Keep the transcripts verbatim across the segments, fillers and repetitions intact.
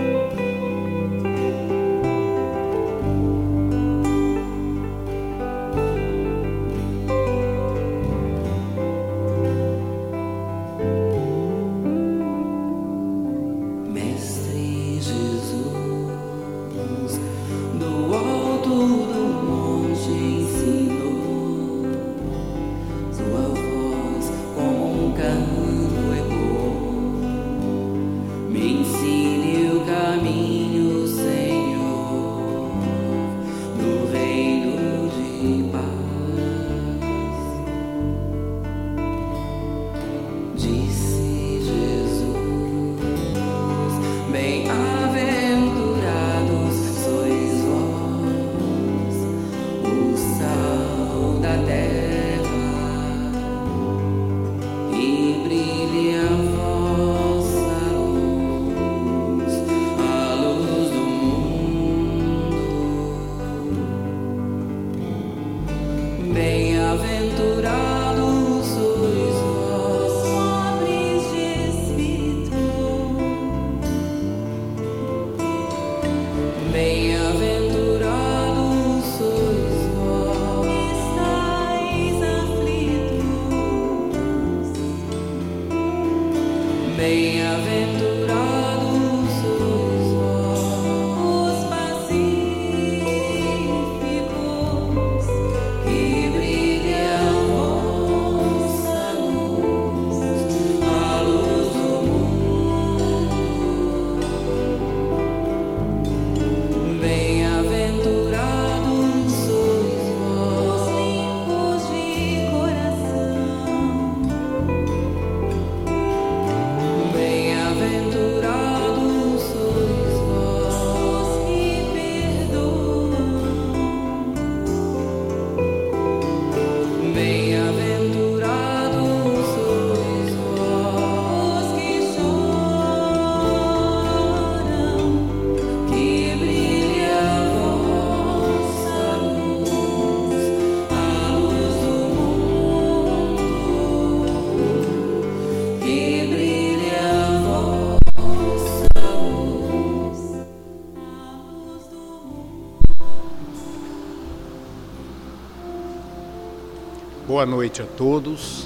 Boa noite a todos.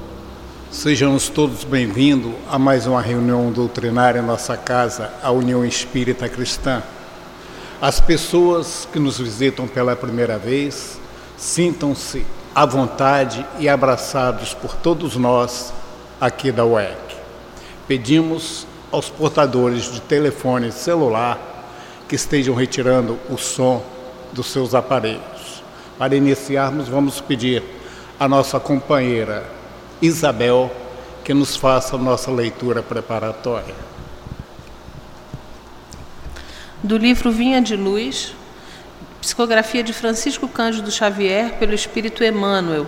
Sejamos todos bem-vindos a mais uma reunião doutrinária em nossa casa, a União Espírita Cristã. As pessoas que nos visitam pela primeira vez, sintam-se à vontade e abraçados por todos nós aqui da U E C. Pedimos aos portadores de telefone celular que estejam retirando o som dos seus aparelhos. Para iniciarmos, vamos pedir a nossa companheira Isabel que nos faça a nossa leitura preparatória. Do livro Vinha de Luz, psicografia de Francisco Cândido Xavier pelo Espírito Emmanuel.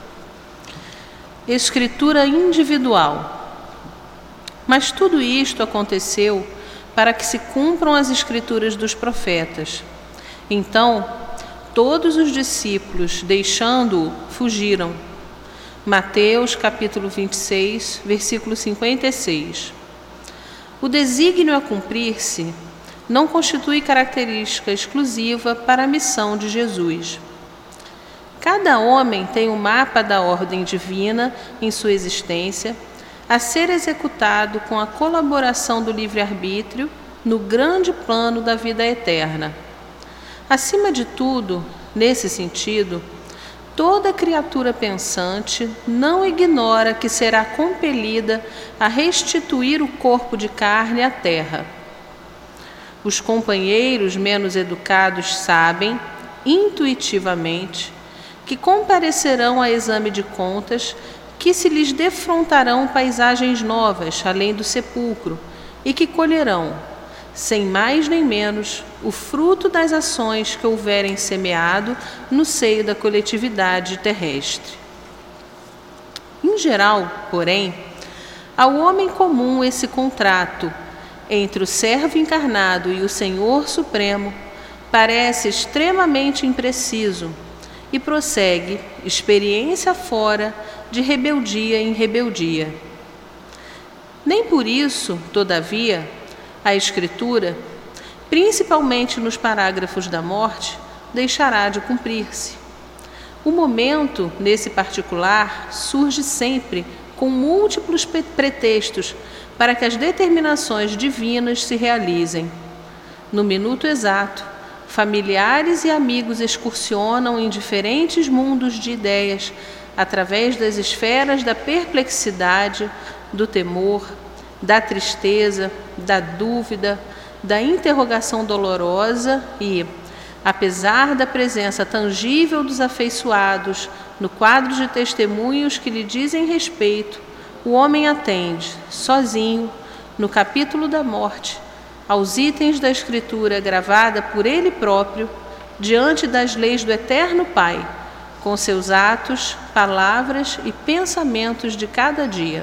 Escritura individual. Mas tudo isto aconteceu para que se cumpram as escrituras dos profetas. Então, todos os discípulos, deixando-o, fugiram. Mateus, capítulo vinte e seis, versículo cinquenta e seis. O desígnio a cumprir-se não constitui característica exclusiva para a missão de Jesus. Cada homem tem um mapa da ordem divina em sua existência, a ser executado com a colaboração do livre-arbítrio no grande plano da vida eterna. Acima de tudo, nesse sentido, toda criatura pensante não ignora que será compelida a restituir o corpo de carne à terra. Os companheiros menos educados sabem, intuitivamente, que comparecerão a exame de contas, que se lhes defrontarão paisagens novas, além do sepulcro, e que colherão, sem mais nem menos, o fruto das ações que houverem semeado no seio da coletividade terrestre. Em geral, porém, ao homem comum esse contrato entre o servo encarnado e o Senhor Supremo parece extremamente impreciso e prossegue, experiência fora, de rebeldia em rebeldia. Nem por isso, todavia, a Escritura, principalmente nos parágrafos da morte, deixará de cumprir-se. O momento, nesse particular, surge sempre com múltiplos pretextos para que as determinações divinas se realizem. No minuto exato, familiares e amigos excursionam em diferentes mundos de ideias, através das esferas da perplexidade, do temor, da tristeza, da dúvida, da interrogação dolorosa e, apesar da presença tangível dos afeiçoados no quadro de testemunhos que lhe dizem respeito, o homem atende, sozinho, no capítulo da morte, aos itens da Escritura gravada por ele próprio, diante das leis do Eterno Pai, com seus atos, palavras e pensamentos de cada dia.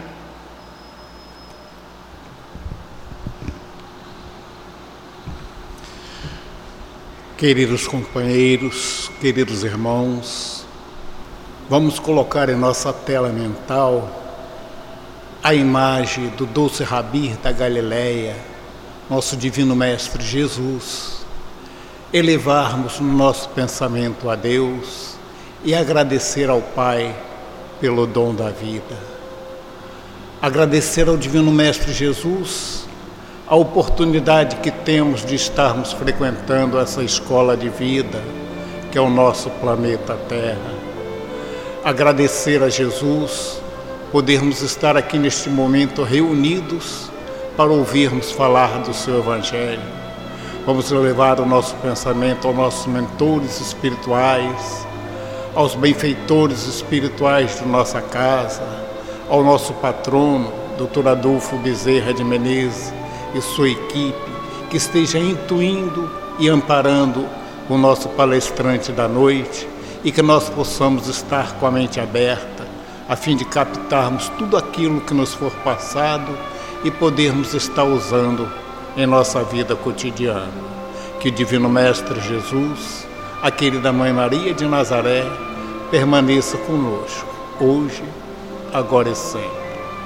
Queridos companheiros, queridos irmãos, vamos colocar em nossa tela mental a imagem do doce Rabi da Galileia, nosso Divino Mestre Jesus, elevarmos no nosso pensamento a Deus e agradecer ao Pai pelo dom da vida. Agradecer ao Divino Mestre Jesus a oportunidade que temos de estarmos frequentando essa escola de vida, que é o nosso planeta Terra. Agradecer a Jesus podermos estar aqui neste momento reunidos para ouvirmos falar do seu Evangelho. Vamos levar o nosso pensamento aos nossos mentores espirituais, aos benfeitores espirituais de nossa casa, ao nosso patrono, doutor Adolfo Bezerra de Menezes, e sua equipe, que esteja intuindo e amparando o nosso palestrante da noite, e que nós possamos estar com a mente aberta, a fim de captarmos tudo aquilo que nos for passado e podermos estar usando em nossa vida cotidiana. Que o Divino Mestre Jesus, a querida Mãe Maria de Nazaré, permaneça conosco, hoje, agora e sempre.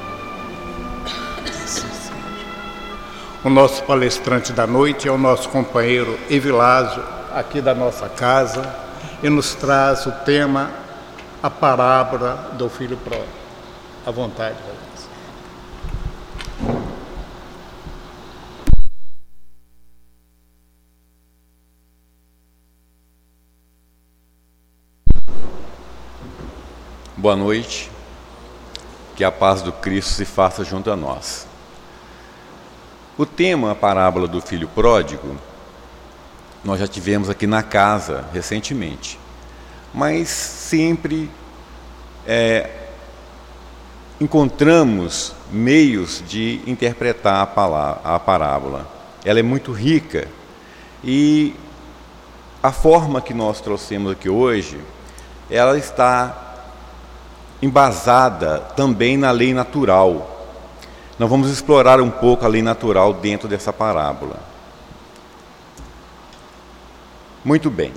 O nosso palestrante da noite é o nosso companheiro Evilásio, aqui da nossa casa, e nos traz o tema, a parábola do filho pródigo. À vontade, Valência. Boa noite, que a paz do Cristo se faça junto a nós. O tema, a parábola do filho pródigo, nós já tivemos aqui na casa recentemente, mas sempre é, encontramos meios de interpretar a, palavra, a parábola. Ela é muito rica e a forma que nós trouxemos aqui hoje, ela está embasada também na lei natural. Nós vamos explorar um pouco a lei natural dentro dessa parábola. Muito bem.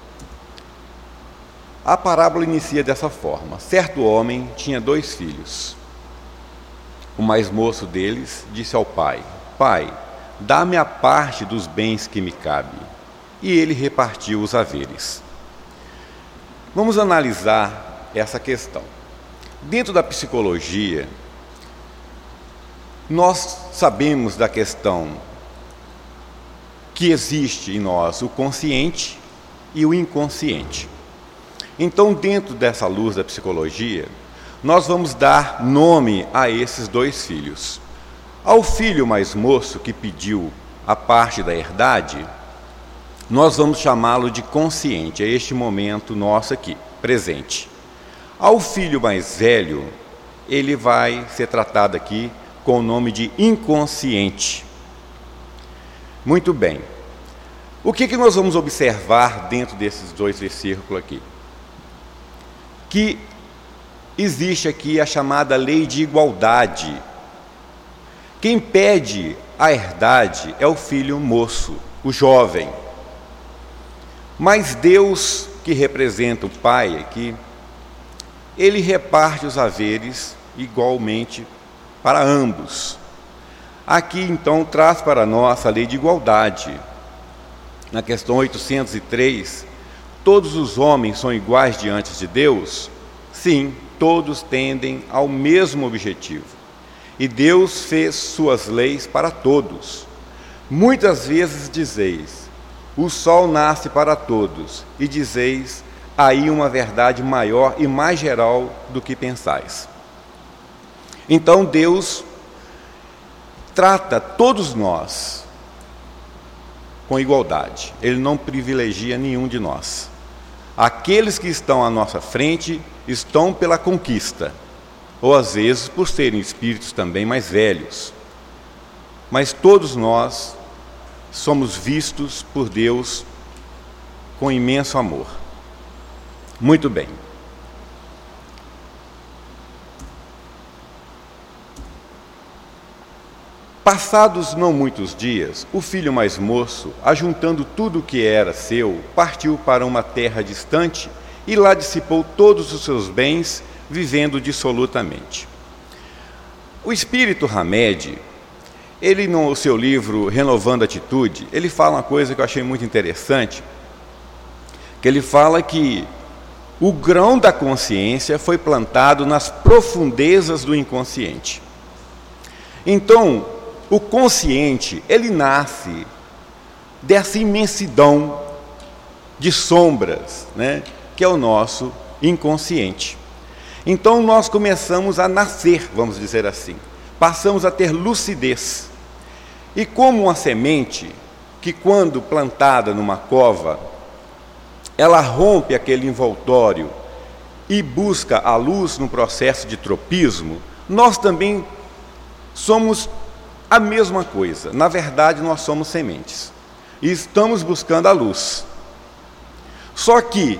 A parábola inicia dessa forma. Certo homem tinha dois filhos. O mais moço deles disse ao pai: Pai, dá-me a parte dos bens que me cabe. E ele repartiu os haveres. Vamos analisar essa questão. Dentro da psicologia, nós sabemos da questão que existe em nós o consciente e o inconsciente. Então, dentro dessa luz da psicologia, nós vamos dar nome a esses dois filhos. Ao filho mais moço que pediu a parte da herdade, nós vamos chamá-lo de consciente, é este momento nosso aqui, presente. Ao filho mais velho, ele vai ser tratado aqui com o nome de inconsciente. Muito bem. O que, que nós vamos observar dentro desses dois versículos aqui? Que existe aqui a chamada lei de igualdade. Quem pede a herdade é o filho moço, o jovem. Mas Deus, que representa o Pai aqui, ele reparte os haveres igualmente para ambos. Aqui, então, traz para nós a lei de igualdade. Na questão oitocentos e três, todos os homens são iguais diante de Deus? Sim, todos tendem ao mesmo objetivo. E Deus fez suas leis para todos. Muitas vezes dizeis, o sol nasce para todos, e dizeis, aí uma verdade maior e mais geral do que pensais. Então Deus trata todos nós com igualdade. Ele não privilegia nenhum de nós. Aqueles que estão à nossa frente estão pela conquista, ou às vezes por serem espíritos também mais velhos. Mas todos nós somos vistos por Deus com imenso amor. Muito bem. Passados não muitos dias, o filho mais moço, ajuntando tudo o que era seu, partiu para uma terra distante e lá dissipou todos os seus bens, vivendo dissolutamente. O espírito Hamed, ele no seu livro Renovando a Atitude, ele fala uma coisa que eu achei muito interessante, que ele fala que o grão da consciência foi plantado nas profundezas do inconsciente. Então, o consciente, ele nasce dessa imensidão de sombras, né, que é o nosso inconsciente. Então nós começamos a nascer, vamos dizer assim, passamos a ter lucidez. E como uma semente, que quando plantada numa cova, ela rompe aquele envoltório e busca a luz no processo de tropismo, nós também somos a mesma coisa. Na verdade, nós somos sementes e estamos buscando a luz. Só que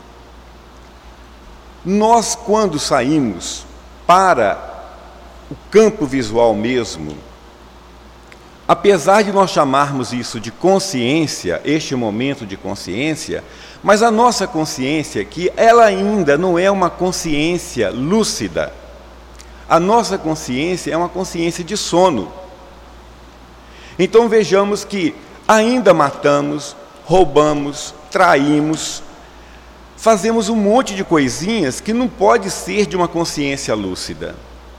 nós, quando saímos para o campo visual mesmo, apesar de nós chamarmos isso de consciência, este momento de consciência, mas a nossa consciência aqui, ela ainda não é uma consciência lúcida. A nossa consciência é uma consciência de sono. Então vejamos que ainda matamos, roubamos, traímos, fazemos um monte de coisinhas que não pode ser de uma consciência lúcida.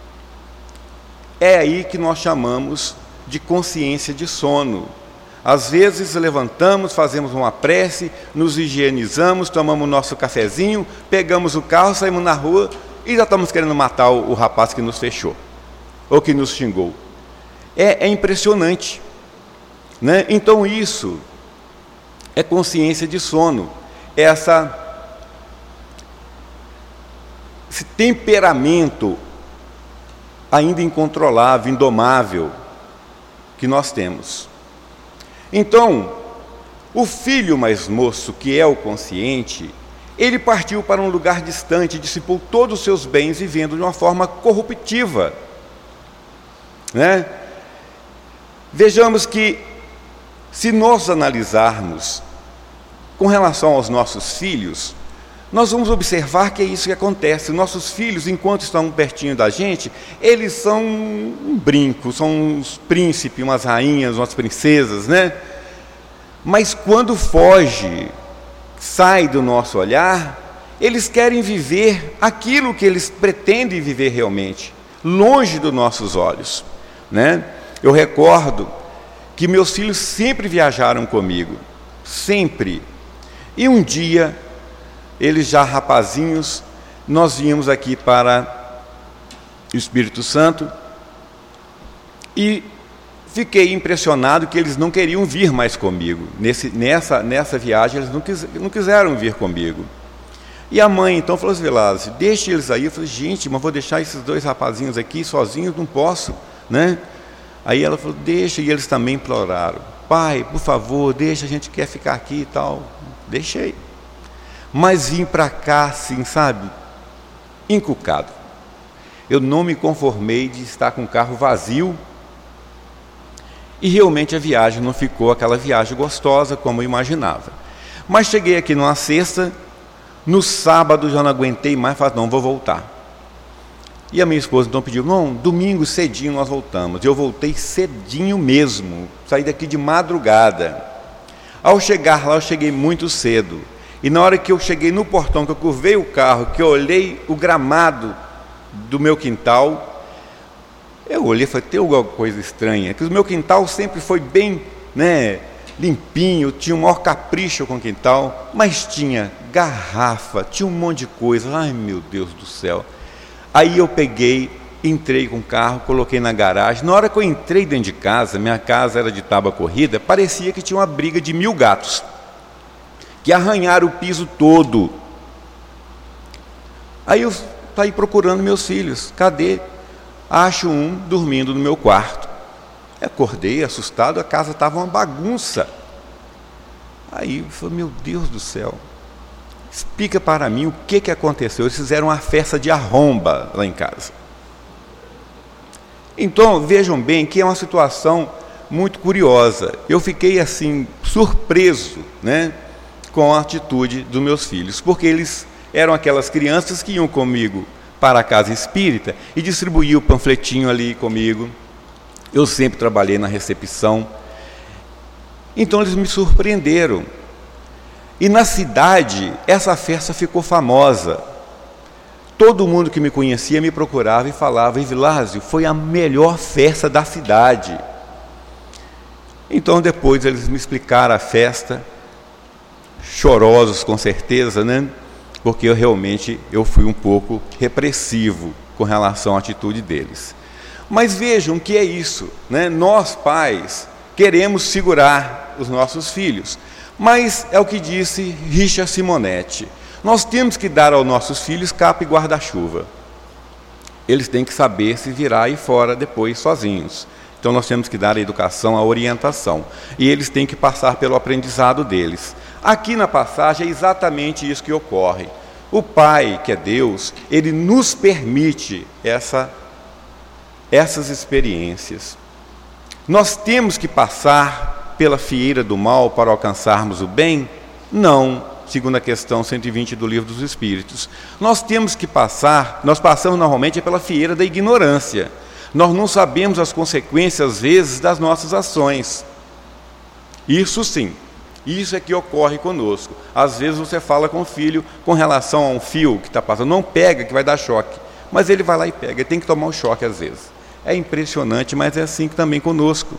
É aí que nós chamamos de consciência de sono. Às vezes levantamos, fazemos uma prece, nos higienizamos, tomamos nosso cafezinho, pegamos o carro, saímos na rua e já estamos querendo matar o, o rapaz que nos fechou, ou que nos xingou. É, é impressionante, né? Então isso é consciência de sono, essa, esse temperamento ainda incontrolável, indomável que nós temos. Então, o filho mais moço, que é o consciente, ele partiu para um lugar distante, dissipou todos os seus bens, vivendo de uma forma corruptiva, né? Vejamos que, se nós analisarmos com relação aos nossos filhos, nós vamos observar que é isso que acontece. Nossos filhos, enquanto estão pertinho da gente, eles são um brinco, são uns príncipes, umas rainhas, umas princesas, né? Mas quando foge, sai do nosso olhar, eles querem viver aquilo que eles pretendem viver realmente, longe dos nossos olhos, né? Eu recordo que meus filhos sempre viajaram comigo, sempre. E um dia, eles já rapazinhos, nós viemos aqui para o Espírito Santo e fiquei impressionado que eles não queriam vir mais comigo. Nesse, nessa, nessa viagem, eles não, quis, não quiseram vir comigo. E a mãe, então, falou assim, Velázio, deixe eles aí. Eu falei, gente, mas vou deixar esses dois rapazinhos aqui sozinhos? Não posso, né? Aí ela falou, deixa, e eles também imploraram. Pai, por favor, deixa, a gente quer ficar aqui e tal. Deixei. Mas vim para cá, assim, sabe, encucado. Eu não me conformei de estar com o carro vazio e realmente a viagem não ficou aquela viagem gostosa como eu imaginava. Mas cheguei aqui numa sexta, no sábado já não aguentei mais, falei, não, vou voltar. E a minha esposa então pediu, não, domingo cedinho nós voltamos. Eu voltei cedinho mesmo, saí daqui de madrugada. Ao chegar lá, eu cheguei muito cedo. E na hora que eu cheguei no portão, que eu curvei o carro, que eu olhei o gramado do meu quintal, eu olhei e falei, tem alguma coisa estranha, que o meu quintal sempre foi bem, né, limpinho, tinha o maior capricho com o quintal, mas tinha garrafa, tinha um monte de coisa. Ai, meu Deus do céu. Aí eu peguei, entrei com o carro, coloquei na garagem. Na hora que eu entrei dentro de casa, minha casa era de tábua corrida, parecia que tinha uma briga de mil gatos, que arranharam o piso todo. Aí eu saí procurando meus filhos. Cadê? Acho um dormindo no meu quarto. Acordei assustado, a casa estava uma bagunça. Aí eu falei, meu Deus do céu, explica para mim o que, que aconteceu. Eles fizeram uma festa de arromba lá em casa. Então, vejam bem que é uma situação muito curiosa. Eu fiquei assim, surpreso, né, com a atitude dos meus filhos, porque eles eram aquelas crianças que iam comigo para a casa espírita e distribuíam o panfletinho ali comigo. Eu sempre trabalhei na recepção. Então eles me surpreenderam. E na cidade, essa festa ficou famosa. Todo mundo que me conhecia me procurava e falava, Evilásio, foi a melhor festa da cidade. Então depois eles me explicaram a festa, chorosos com certeza, né? Porque eu realmente eu fui um pouco repressivo com relação à atitude deles. Mas vejam que é isso, né? Nós pais queremos segurar os nossos filhos, mas é o que disse Richard Simonetti, nós temos que dar aos nossos filhos capa e guarda-chuva. Eles têm que saber se virar aí fora depois sozinhos. Então nós temos que dar a educação, a orientação, e eles têm que passar pelo aprendizado deles. Aqui na passagem é exatamente isso que ocorre. O Pai, que é Deus, Ele nos permite essa, essas experiências. Nós temos que passar pela fieira do mal para alcançarmos o bem? Não, segundo a questão cento e vinte do Livro dos Espíritos. Nós temos que passar, nós passamos normalmente pela fieira da ignorância. Nós não sabemos as consequências, às vezes, das nossas ações. Isso sim. Isso é que ocorre conosco. Às vezes você fala com o filho com relação a um fio que está passando, não pega que vai dar choque, mas ele vai lá e pega, ele tem que tomar um choque às vezes. É impressionante, mas é assim que também conosco.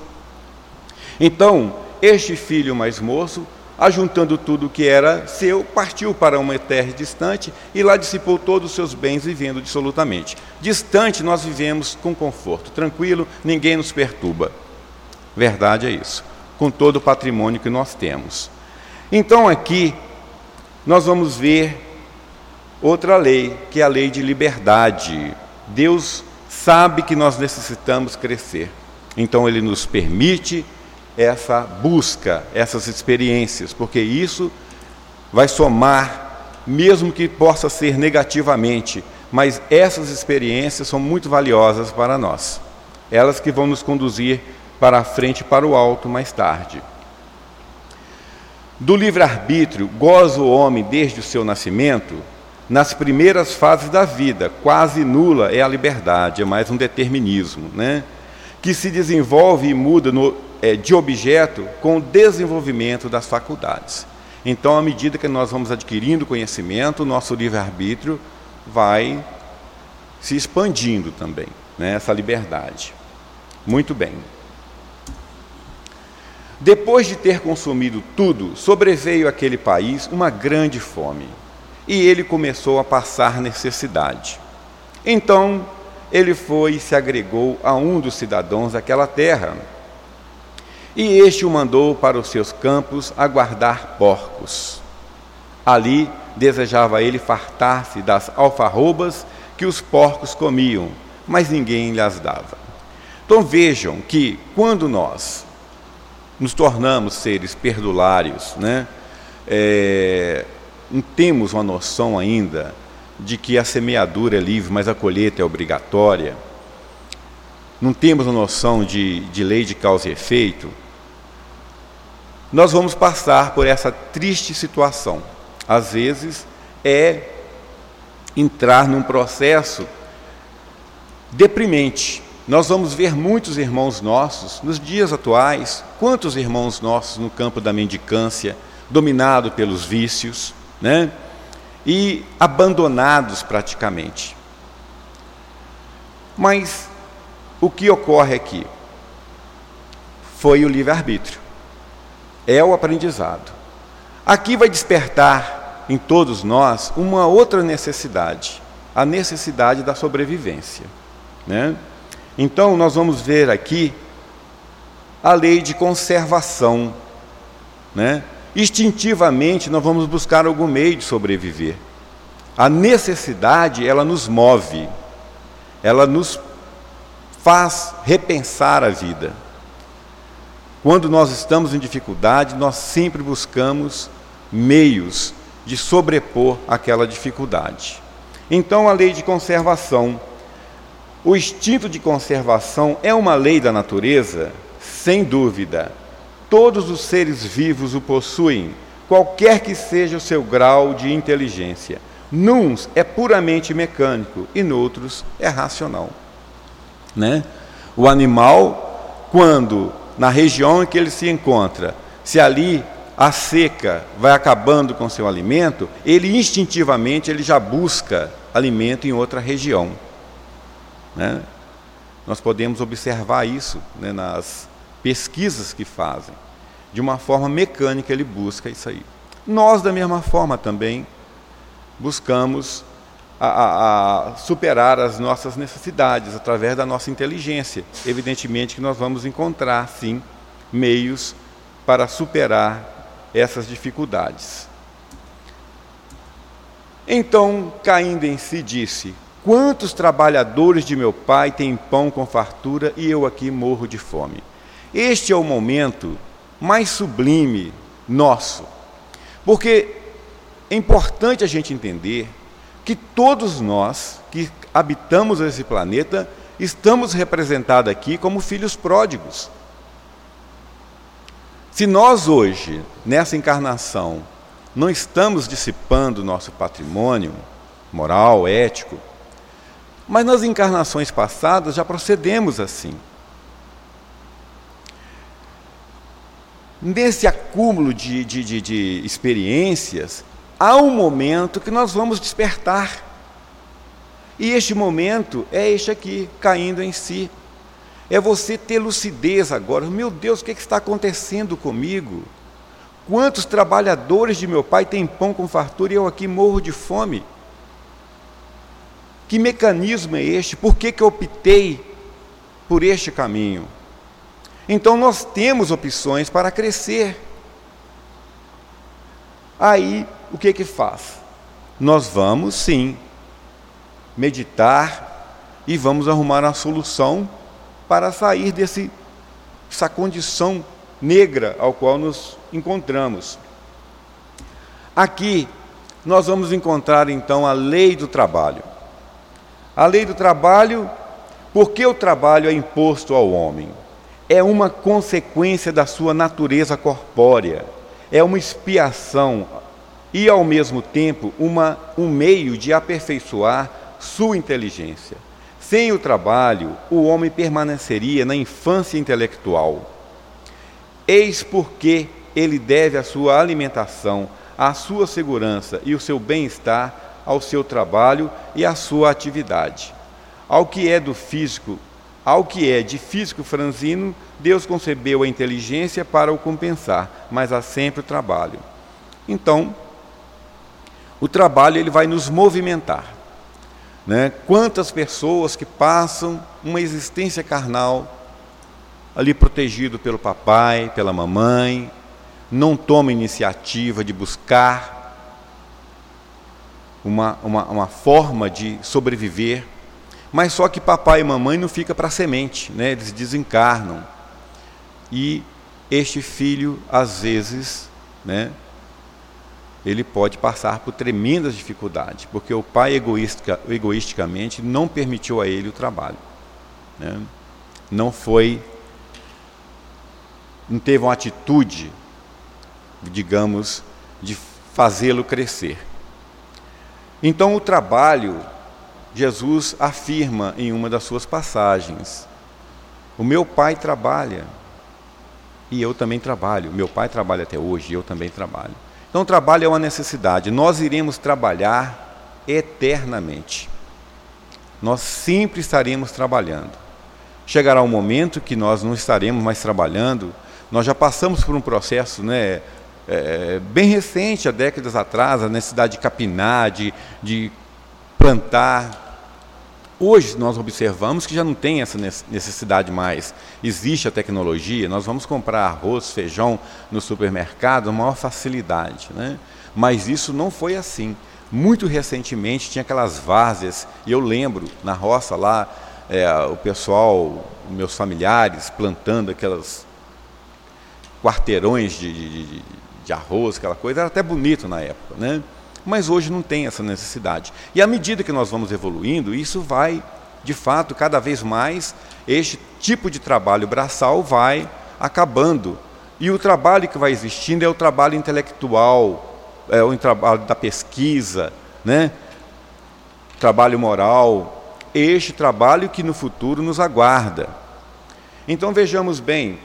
Então, este filho mais moço, ajuntando tudo que era seu, partiu para uma terra distante e lá dissipou todos os seus bens vivendo dissolutamente. Distante nós vivemos com conforto, tranquilo, ninguém nos perturba. Verdade é isso. Com todo o patrimônio que nós temos. Então aqui nós vamos ver outra lei, que é a lei de liberdade. Deus sabe que nós necessitamos crescer, então Ele nos permite essa busca, essas experiências, porque isso vai somar, mesmo que possa ser negativamente, mas essas experiências são muito valiosas para nós, elas que vão nos conduzir para a frente, para o alto mais tarde. Do livre-arbítrio goza o homem desde o seu nascimento. Nas primeiras fases da vida, quase nula é a liberdade, é mais um determinismo, né? Que se desenvolve e muda no, é, de objeto com o desenvolvimento das faculdades. Então, à medida que nós vamos adquirindo conhecimento, o nosso livre-arbítrio vai se expandindo também, né? Essa liberdade. Muito bem. Depois de ter consumido tudo, sobreveio àquele país uma grande fome, e ele começou a passar necessidade. Então, ele foi e se agregou a um dos cidadãos daquela terra, e este o mandou para os seus campos a guardar porcos. Ali desejava ele fartar-se das alfarrobas que os porcos comiam, mas ninguém lhes dava. Então vejam que quando nós nos tornamos seres perdulários, né? É, não temos uma noção ainda de que a semeadura é livre, mas a colheita é obrigatória. Não temos a noção de, de lei de causa e efeito. Nós vamos passar por essa triste situação. Às vezes é entrar num processo deprimente. Nós vamos ver muitos irmãos nossos, nos dias atuais, quantos irmãos nossos no campo da mendicância, dominado pelos vícios, né? E abandonados praticamente. Mas o que ocorre aqui foi o livre-arbítrio, é o aprendizado. Aqui vai despertar em todos nós uma outra necessidade, a necessidade da sobrevivência, né? Então nós vamos ver aqui a lei de conservação, né? Instintivamente nós vamos buscar algum meio de sobreviver. A necessidade, ela nos move, ela nos faz repensar a vida. Quando nós estamos em dificuldade, nós sempre buscamos meios de sobrepor aquela dificuldade. Então, a lei de conservação. O instinto de conservação é uma lei da natureza? Sem dúvida. Todos os seres vivos o possuem, qualquer que seja o seu grau de inteligência. Nuns é puramente mecânico e noutros é racional, né? O animal, quando na região em que ele se encontra, se ali a seca vai acabando com seu alimento, ele instintivamente ele já busca alimento em outra região, né? Nós podemos observar isso, né, nas pesquisas que fazem. De uma forma mecânica ele busca isso aí. Nós, da mesma forma também, buscamos a, a, a superar as nossas necessidades através da nossa inteligência. Evidentemente que nós vamos encontrar, sim, meios para superar essas dificuldades. Então, caindo em si, disse: quantos trabalhadores de meu pai têm pão com fartura e eu aqui morro de fome? Este é o momento mais sublime nosso, porque é importante a gente entender que todos nós que habitamos esse planeta estamos representados aqui como filhos pródigos. Se nós hoje, nessa encarnação, não estamos dissipando o nosso patrimônio moral, ético, mas nas encarnações passadas já procedemos assim. Nesse acúmulo de, de, de, de experiências, há um momento que nós vamos despertar. E este momento é este aqui, caindo em si. É você ter lucidez agora. Meu Deus, o que, é que está acontecendo comigo? Quantos trabalhadores de meu pai têm pão com fartura e eu aqui morro de fome? Que mecanismo é este? Por que, que eu optei por este caminho? Então nós temos opções para crescer. Aí, o que que faz? Nós vamos, sim, meditar e vamos arrumar uma solução para sair desse, dessa condição negra ao qual nos encontramos. Aqui, nós vamos encontrar, então, a lei do trabalho. A lei do trabalho, porque o trabalho é imposto ao homem? É uma consequência da sua natureza corpórea, é uma expiação e, ao mesmo tempo, uma, um meio de aperfeiçoar sua inteligência. Sem o trabalho, o homem permaneceria na infância intelectual. Eis porque ele deve a sua alimentação, a sua segurança e o seu bem-estar ao seu trabalho e à sua atividade. Ao que é do físico, ao que é de físico franzino, Deus concebeu a inteligência para o compensar, mas há sempre o trabalho. Então, o trabalho ele vai nos movimentar, né? Quantas pessoas que passam uma existência carnal, ali protegido pelo papai, pela mamãe, não tomam iniciativa de buscar uma, uma, uma forma de sobreviver, mas só que papai e mamãe não ficam para semente, né? Eles desencarnam. E este filho, às vezes, né, ele pode passar por tremendas dificuldades, porque o pai egoística, egoisticamente não permitiu a ele o trabalho, né? Não foi, não teve uma atitude, digamos, de fazê-lo crescer. Então o trabalho, Jesus afirma em uma das suas passagens: o meu Pai trabalha e eu também trabalho. Meu Pai trabalha até hoje e eu também trabalho. Então o trabalho é uma necessidade. Nós iremos trabalhar eternamente. Nós sempre estaremos trabalhando. Chegará um momento que nós não estaremos mais trabalhando. Nós já passamos por um processo, né, é, bem recente, há décadas atrás, a necessidade de capinar, de, de plantar. Hoje nós observamos que já não tem essa necessidade mais. Existe a tecnologia, nós vamos comprar arroz, feijão no supermercado, com maior facilidade, né? Mas isso não foi assim. Muito recentemente tinha aquelas várzeas, e eu lembro, na roça lá, é, o pessoal, meus familiares, plantando aquelas quarteirões de, de, de, de arroz, aquela coisa, era até bonito na época, né? Mas hoje não tem essa necessidade. E à medida que nós vamos evoluindo, isso vai, de fato, cada vez mais, este tipo de trabalho braçal vai acabando. E o trabalho que vai existindo é o trabalho intelectual, é o trabalho da pesquisa, né? Trabalho moral, este trabalho que no futuro nos aguarda. Então vejamos bem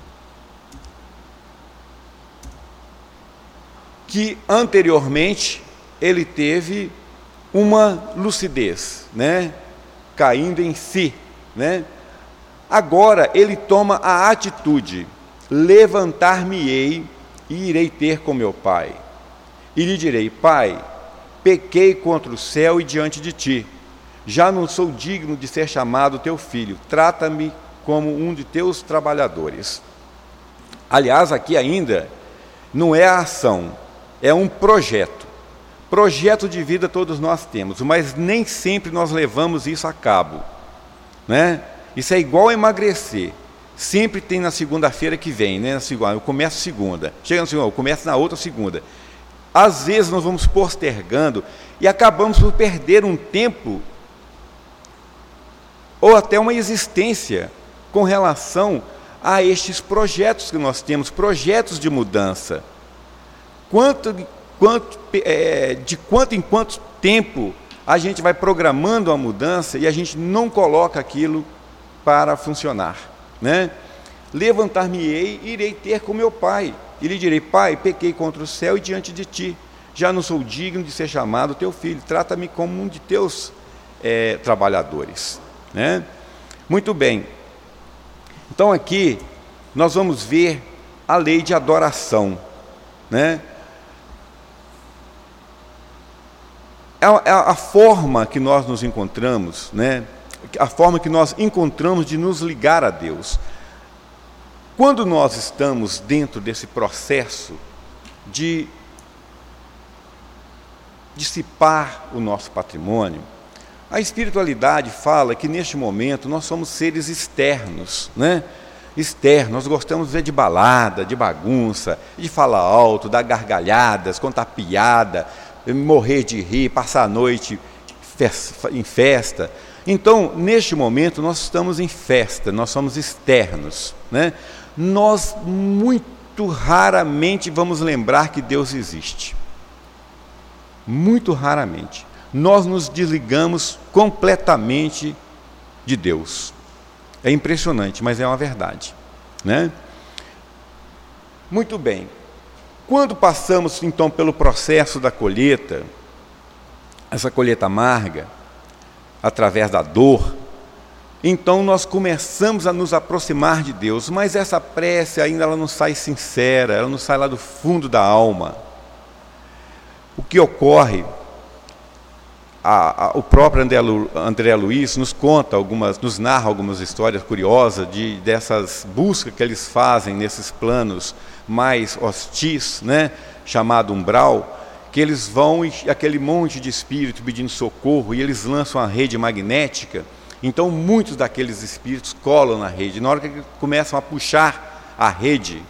que anteriormente ele teve uma lucidez, né? Caindo em si, né? Agora ele toma a atitude: levantar-me-ei e irei ter com meu pai. E lhe direi: Pai, pequei contra o céu e diante de ti. Já não sou digno de ser chamado teu filho. Trata-me como um de teus trabalhadores. Aliás, aqui ainda não é a ação, é um projeto. Projeto de vida todos nós temos, mas nem sempre nós levamos isso a cabo, né? Isso é igual emagrecer. Sempre tem na segunda-feira que vem, né? Na segunda, eu começo segunda, chega na segunda, eu começo na outra segunda. Às vezes nós vamos postergando e acabamos por perder um tempo ou até uma existência com relação a estes projetos que nós temos, projetos de mudança. Quanto, quanto, é, de quanto em quanto tempo a gente vai programando a mudança e a gente não coloca aquilo para funcionar, né? Levantar-me-ei e irei ter com meu pai. E lhe direi: Pai, pequei contra o céu e diante de ti. Já não sou digno de ser chamado teu filho. Trata-me como um de teus é, trabalhadores, né? Muito bem. Então aqui nós vamos ver a lei de adoração, né? É a, a forma que nós nos encontramos, né? A forma que nós encontramos de nos ligar a Deus. Quando nós estamos dentro desse processo de dissipar o nosso patrimônio, a espiritualidade fala que neste momento nós somos seres externos, né? Externos, nós gostamos de ver de balada, de bagunça, de falar alto, dar gargalhadas, contar piada, morrer de rir, passar a noite em festa. Então, neste momento, nós estamos em festa, nós somos externos, né? Nós muito raramente vamos lembrar que Deus existe. Muito raramente. Nós nos desligamos completamente de Deus. É impressionante, mas é uma verdade, né? Muito bem. Quando passamos, então, pelo processo da colheita, essa colheita amarga, através da dor, então nós começamos a nos aproximar de Deus, mas essa prece ainda ela não sai sincera, ela não sai lá do fundo da alma. O que ocorre, a, a, o próprio André, Lu, André Luiz nos conta algumas, nos narra algumas histórias curiosas de, dessas buscas que eles fazem nesses planos mais hostis, né, chamado umbral, que eles vão e aquele monte de espírito pedindo socorro e eles lançam a rede magnética. Então muitos daqueles espíritos colam na rede. Na hora que começam a puxar a rede,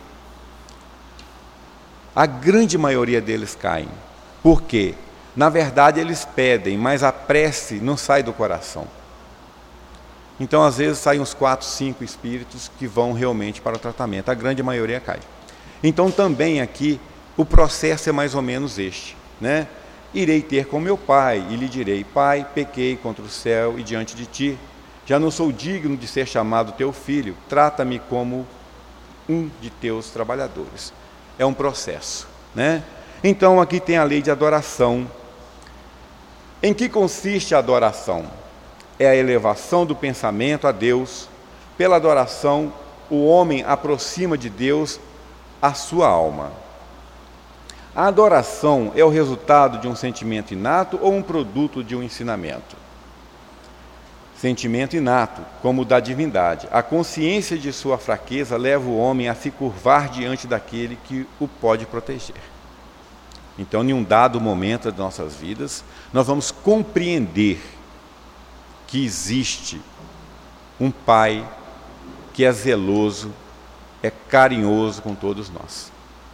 a grande maioria deles caem. Por quê? Na verdade eles pedem, mas a prece não sai do coração. Então às vezes saem uns quatro, cinco espíritos que vão realmente para o tratamento. A grande maioria cai. Então também aqui o processo é mais ou menos este, né? irei ter com meu pai e lhe direi: Pai, pequei contra o céu e diante de ti, já não sou digno de ser chamado teu filho, trata-me como um de teus trabalhadores. É um processo, né? Então aqui tem a lei de adoração. Em que consiste a adoração? É a elevação do pensamento a Deus. Pela adoração, o homem aproxima de Deus a sua alma. A adoração é o resultado de um sentimento inato ou um produto de um ensinamento? Sentimento inato, como o da divindade. A consciência de sua fraqueza leva o homem a se curvar diante daquele que o pode proteger. Então, em um dado momento das nossas vidas, nós vamos compreender que existe um Pai que é zeloso, é carinhoso com todos nós.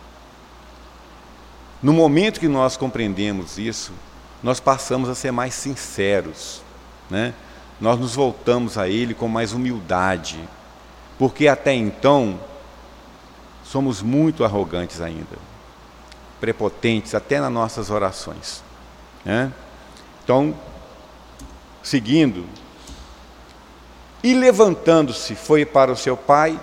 No momento que nós compreendemos isso, nós passamos a ser mais sinceros, né? Nós nos voltamos a Ele com mais humildade, porque até então somos muito arrogantes ainda, prepotentes até nas nossas orações, né? Então, seguindo, e levantando-se foi para o seu pai.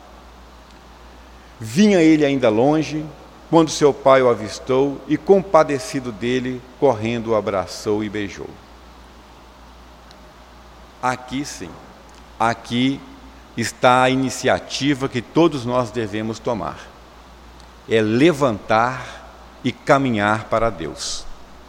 Vinha ele ainda longe, quando seu pai o avistou e, compadecido dele, correndo o abraçou e beijou. Aqui sim, aqui está a iniciativa que todos nós devemos tomar. É levantar e caminhar para Deus.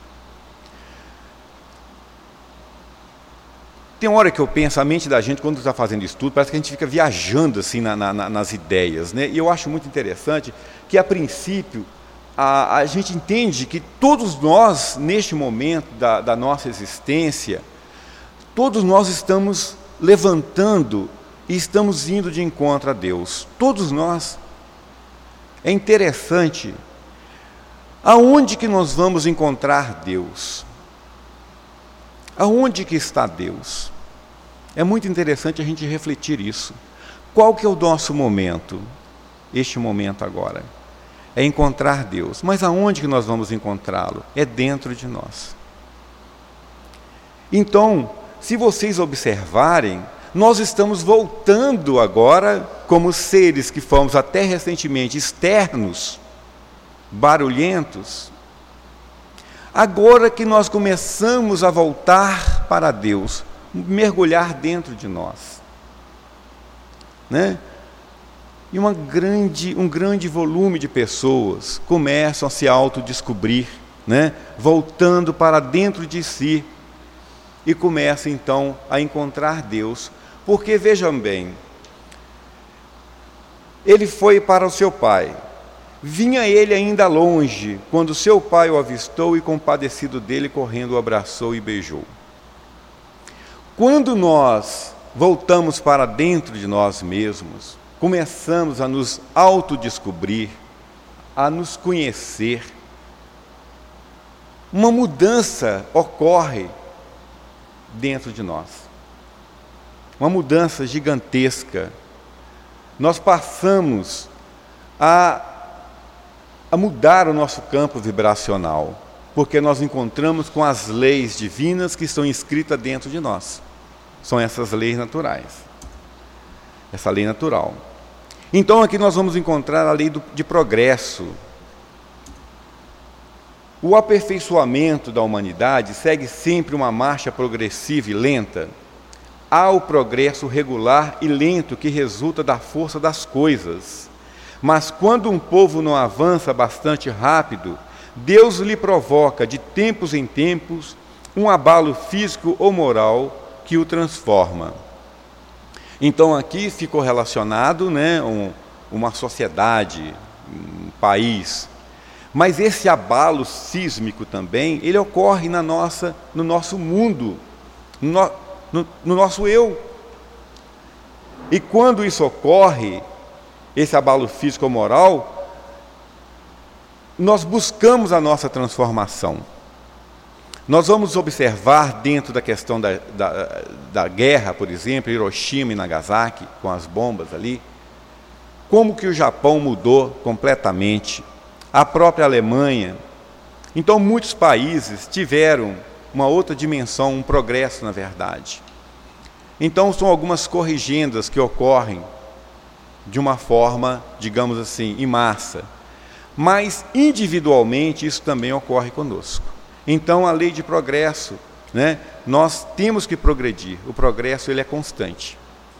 Tem hora que eu penso, a mente da gente, quando está fazendo estudo, parece que a gente fica viajando assim na, na, nas ideias, né? E eu acho muito interessante que, a princípio, a, a gente entende que todos nós, neste momento da, da nossa existência, todos nós estamos levantando e estamos indo de encontro a Deus. Todos nós. É interessante. Aonde que nós vamos encontrar Deus? Aonde que está Deus? É muito interessante a gente refletir isso. Qual que é o nosso momento? Este momento agora. É encontrar Deus. Mas aonde que nós vamos encontrá-lo? É dentro de nós. Então, se vocês observarem, nós estamos voltando agora como seres que fomos até recentemente externos, barulhentos. Agora que nós começamos a voltar para Deus, mergulhar dentro de nós, né? E uma grande, um grande volume de pessoas começam a se autodescobrir, né? Voltando para dentro de si e começam então a encontrar Deus, porque vejam bem, ele foi para o seu pai. Vinha ele ainda longe, quando seu pai o avistou e, compadecido dele, correndo o abraçou e beijou. Quando nós voltamos para dentro de nós mesmos, começamos a nos autodescobrir, a nos conhecer, uma mudança ocorre dentro de nós. Uma mudança gigantesca. Nós passamos a a mudar o nosso campo vibracional, porque nós encontramos com as leis divinas que estão inscritas dentro de nós. São essas leis naturais. Essa lei natural. Então aqui nós vamos encontrar a lei do, de progresso. O aperfeiçoamento da humanidade segue sempre uma marcha progressiva e lenta. Há o progresso regular e lento que resulta da força das coisas. Mas quando um povo não avança bastante rápido, Deus lhe provoca de tempos em tempos um abalo físico ou moral que o transforma. Então aqui ficou relacionado, né, um, uma sociedade, um país. Mas esse abalo sísmico também, ele ocorre na nossa, no nosso mundo, no, no, no nosso eu. E quando isso ocorre, esse abalo físico ou moral, nós buscamos a nossa transformação. Nós vamos observar dentro da questão da, da, da guerra, por exemplo, Hiroshima e Nagasaki, com as bombas ali, como que o Japão mudou completamente, a própria Alemanha. Então, muitos países tiveram uma outra dimensão, um progresso, na verdade. Então, são algumas corrigendas que ocorrem de uma forma, digamos assim, em massa. Mas, individualmente, isso também ocorre conosco. Então, a lei de progresso, né, nós temos que progredir. O progresso ele é constante.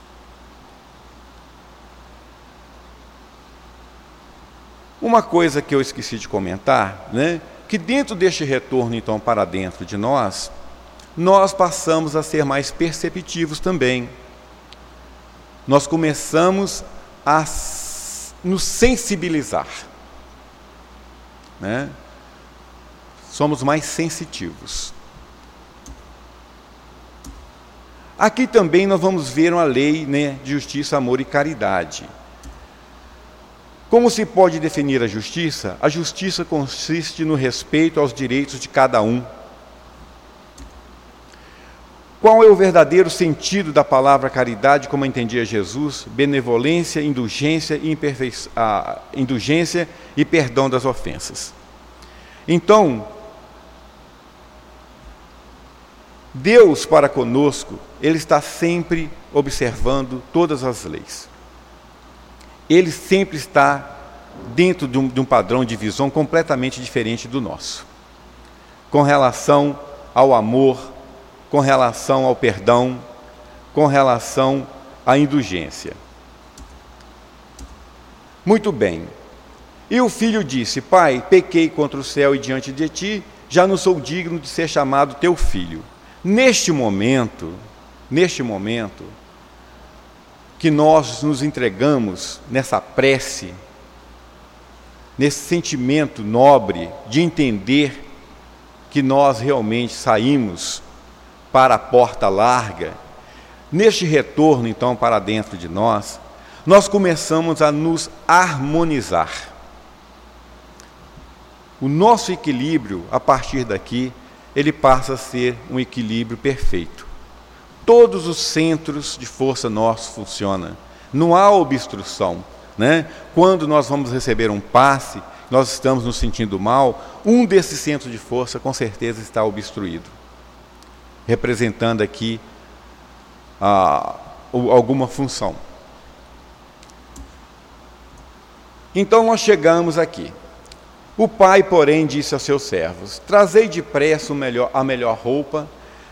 Uma coisa que eu esqueci de comentar, né, que dentro deste retorno, então, para dentro de nós, nós passamos a ser mais perceptivos também. Nós começamos a nos sensibilizar, né? Somos mais sensitivos. Aqui também nós vamos ver uma lei, né, de justiça, amor e caridade. Como se pode definir a justiça? A justiça consiste no respeito aos direitos de cada um. Qual é o verdadeiro sentido da palavra caridade, como entendia Jesus? Benevolência, indulgência e, imperfei... ah, indulgência e perdão das ofensas. Então, Deus para conosco, Ele está sempre observando todas as leis. Ele sempre está dentro de um, de um padrão de visão completamente diferente do nosso. Com relação ao amor, com relação ao perdão, com relação à indulgência. Muito bem. E o filho disse: Pai, pequei contra o céu e diante de ti, já não sou digno de ser chamado teu filho. Neste momento, neste momento, que nós nos entregamos nessa prece, nesse sentimento nobre de entender que nós realmente saímos para a porta larga, neste retorno, então, para dentro de nós, nós começamos a nos harmonizar. O nosso equilíbrio, a partir daqui, ele passa a ser um equilíbrio perfeito. Todos os centros de força nossos funcionam. Não há obstrução, né? Quando nós vamos receber um passe, nós estamos nos sentindo mal, um desses centros de força com certeza está obstruído, representando aqui ah, alguma função. Então nós chegamos aqui. O pai, porém, disse aos seus servos: Trazei depressa o melhor, a melhor roupa,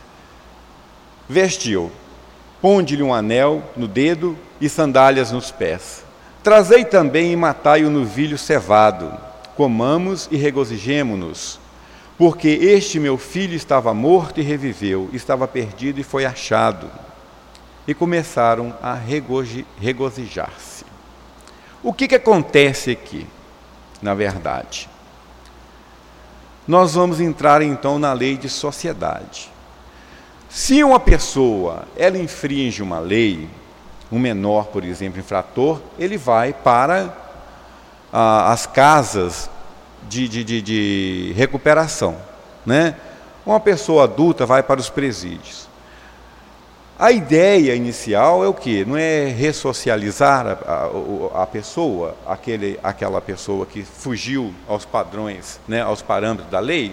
vestiu, ponde-lhe um anel no dedo e sandálias nos pés. Trazei também e matai o novilho cevado, comamos e regozijemo-nos, porque este meu filho estava morto e reviveu, estava perdido e foi achado. E começaram a regoji- regozijar-se. O que, que acontece aqui, na verdade? Nós vamos entrar então na lei de sociedade. Se uma pessoa, ela infringe uma lei, um menor, por exemplo, infrator, ele vai para ah, as casas de, de, de, de recuperação, né? Uma pessoa adulta vai para os presídios. A ideia inicial é o quê? Não é ressocializar a, a, a pessoa, aquele, aquela pessoa que fugiu aos padrões, né, aos parâmetros da lei?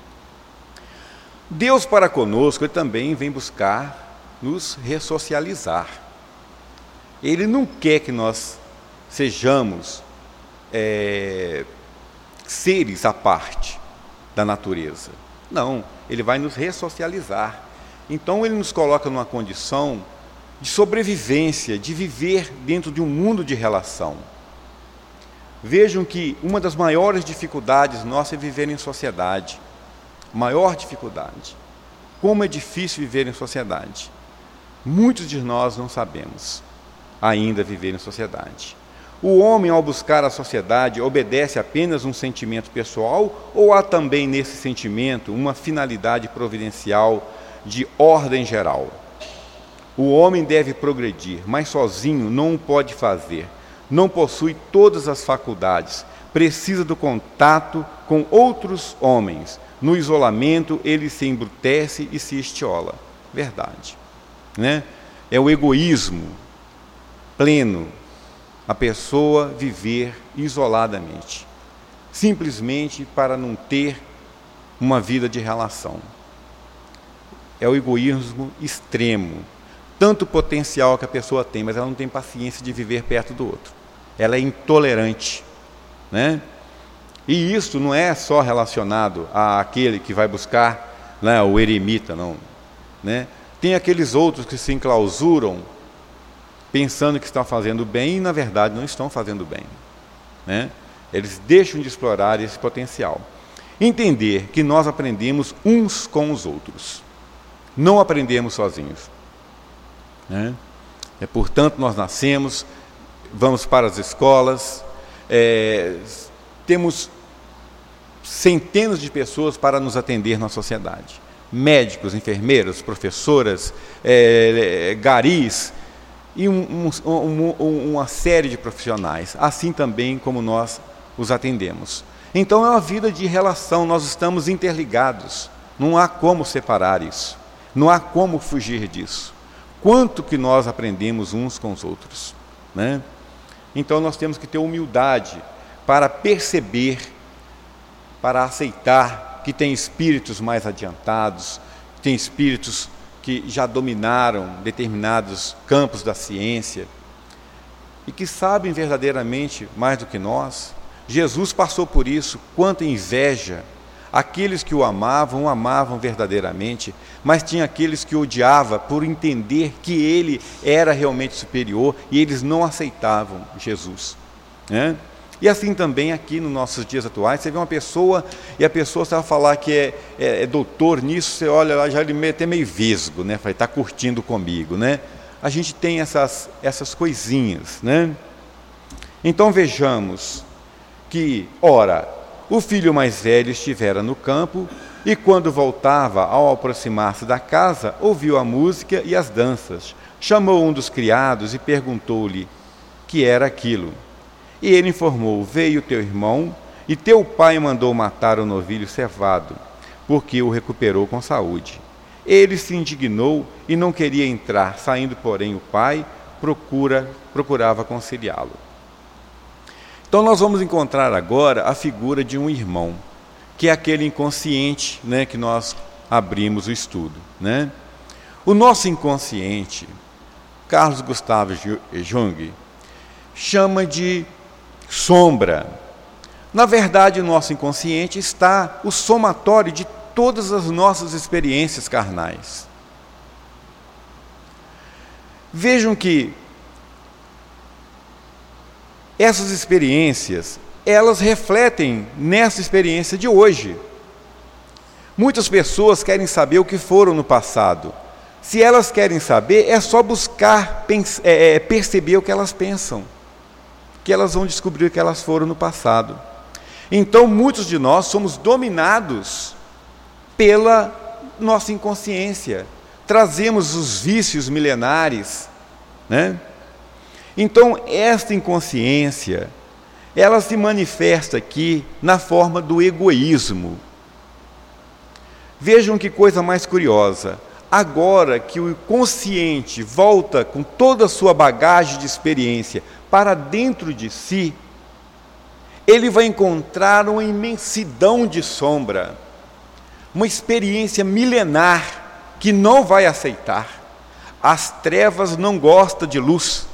Deus para conosco, Ele também vem buscar nos ressocializar. Ele não quer que nós sejamos é, seres à parte da natureza. Não, Ele vai nos ressocializar. Então Ele nos coloca numa condição de sobrevivência, de viver dentro de um mundo de relação. Vejam que uma das maiores dificuldades nossas é viver em sociedade. Maior dificuldade. Como é difícil viver em sociedade. Muitos de nós não sabemos ainda viver em sociedade. O homem, ao buscar a sociedade, obedece apenas um sentimento pessoal ou há também nesse sentimento uma finalidade providencial de ordem geral? O homem deve progredir, mas sozinho não o pode fazer. Não possui todas as faculdades, precisa do contato com outros homens. No isolamento, ele se embrutece e se estiola. Verdade, né? É o egoísmo pleno, a pessoa viver isoladamente, simplesmente para não ter uma vida de relação. É o egoísmo extremo. Tanto potencial que a pessoa tem, mas ela não tem paciência de viver perto do outro. Ela é intolerante, né? E isso não é só relacionado àquele que vai buscar, né, o eremita, não, né? Tem aqueles outros que se enclausuram pensando que estão fazendo bem e, na verdade, não estão fazendo bem, né? Eles deixam de explorar esse potencial. Entender que nós aprendemos uns com os outros. Não aprendemos sozinhos, né? É, portanto, nós nascemos, vamos para as escolas, é, temos centenas de pessoas para nos atender na sociedade. Médicos, enfermeiras, professoras, é, garis, e um, um, um, uma série de profissionais, assim também como nós os atendemos. Então é uma vida de relação, nós estamos interligados, não há como separar isso, não há como fugir disso. Quanto que nós aprendemos uns com os outros, né? Então nós temos que ter humildade para perceber, para aceitar que tem espíritos mais adiantados, tem espíritos que já dominaram determinados campos da ciência e que sabem verdadeiramente mais do que nós. Jesus passou por isso, quanta inveja. Aqueles que o amavam, o amavam verdadeiramente, mas tinha aqueles que o odiavam por entender que ele era realmente superior e eles não aceitavam Jesus, né? E assim também aqui nos nossos dias atuais, você vê uma pessoa e a pessoa, você vai falar que é, é, é doutor nisso, você olha lá, já ele meio, até meio vesgo, né? Está curtindo comigo, né? A gente tem essas, essas coisinhas, né? Então vejamos que, ora, o filho mais velho estivera no campo e, quando voltava, ao aproximar-se da casa, ouviu a música e as danças. Chamou um dos criados e perguntou-lhe que era aquilo. E ele informou: veio teu irmão e teu pai mandou matar o novilho cevado, porque o recuperou com saúde. Ele se indignou e não queria entrar, saindo, porém, o pai procura, procurava conciliá-lo. Então nós vamos encontrar agora a figura de um irmão, que é aquele inconsciente, né, que nós abrimos o estudo, né? O nosso inconsciente, Carlos Gustavo Jung chama de sombra. Na verdade, o nosso inconsciente está o somatório de todas as nossas experiências carnais. Vejam que essas experiências, elas refletem nessa experiência de hoje. Muitas pessoas querem saber o que foram no passado. Se elas querem saber, é só buscar é, perceber o que elas pensam, que elas vão descobrir o que elas foram no passado. Então, muitos de nós somos dominados pela nossa inconsciência. Trazemos os vícios milenares, né? Então, esta inconsciência, ela se manifesta aqui na forma do egoísmo. Vejam que coisa mais curiosa. Agora que o consciente volta com toda a sua bagagem de experiência para dentro de si, ele vai encontrar uma imensidão de sombra, uma experiência milenar que não vai aceitar. As trevas não gostam de luz.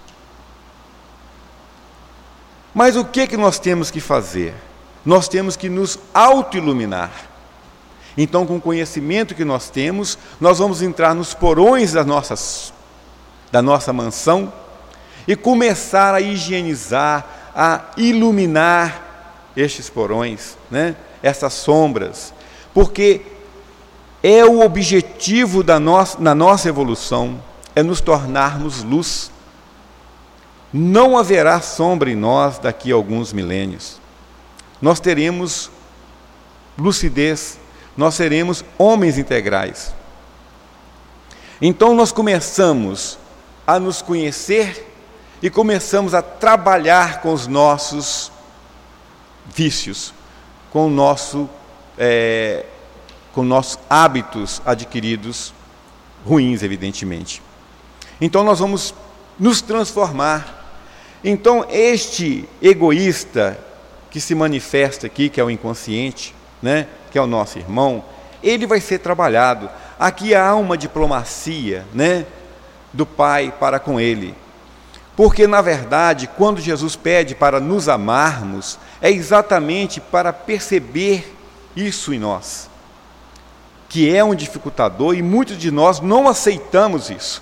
Mas o que que nós temos que fazer? Nós temos que nos auto-iluminar. Então, com o conhecimento que nós temos, nós vamos entrar nos porões das nossas, da nossa mansão e começar a higienizar, a iluminar estes porões, né? Essas sombras, porque é o objetivo da nossa, na nossa evolução, é nos tornarmos luz. Não haverá sombra em nós daqui a alguns milênios. Nós teremos lucidez, nós seremos homens integrais. Então nós começamos a nos conhecer e começamos a trabalhar com os nossos vícios, com o nosso, é, com nossos hábitos adquiridos ruins, evidentemente. Então nós vamos nos transformar. Então este egoísta que se manifesta aqui, que é o inconsciente, né, que é o nosso irmão, ele vai ser trabalhado. Aqui há uma diplomacia, né, do Pai para com ele. Porque, na verdade, quando Jesus pede para nos amarmos, é exatamente para perceber isso em nós, que é um dificultador, e muitos de nós não aceitamos isso.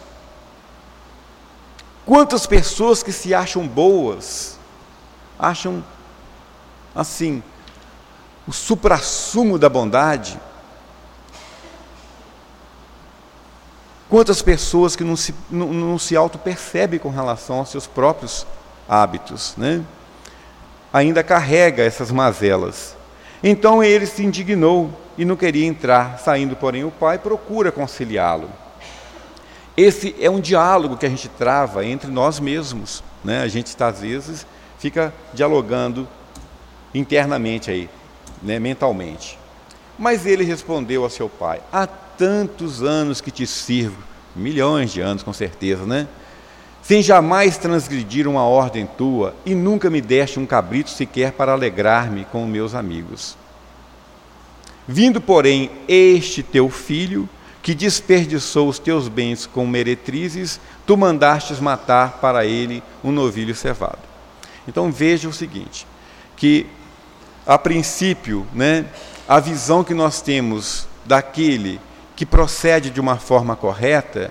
Quantas pessoas que se acham boas, acham assim, o suprassumo da bondade. Quantas pessoas que não se, não, não se auto-percebem com relação aos seus próprios hábitos, né? Ainda carrega essas mazelas. Então ele se indignou e não queria entrar, saindo, porém, o pai procura conciliá-lo. Esse é um diálogo que a gente trava entre nós mesmos, né? A gente, às vezes, fica dialogando internamente aí, né? Mentalmente. Mas ele respondeu ao seu pai: há tantos anos que te sirvo, milhões de anos com certeza, né? Sem jamais transgredir uma ordem tua, e nunca me deste um cabrito sequer para alegrar-me com meus amigos. Vindo, porém, este teu filho, que desperdiçou os teus bens com meretrizes, tu mandastes matar para ele um novilho cevado. Então veja o seguinte, que a princípio, né, a visão que nós temos daquele que procede de uma forma correta,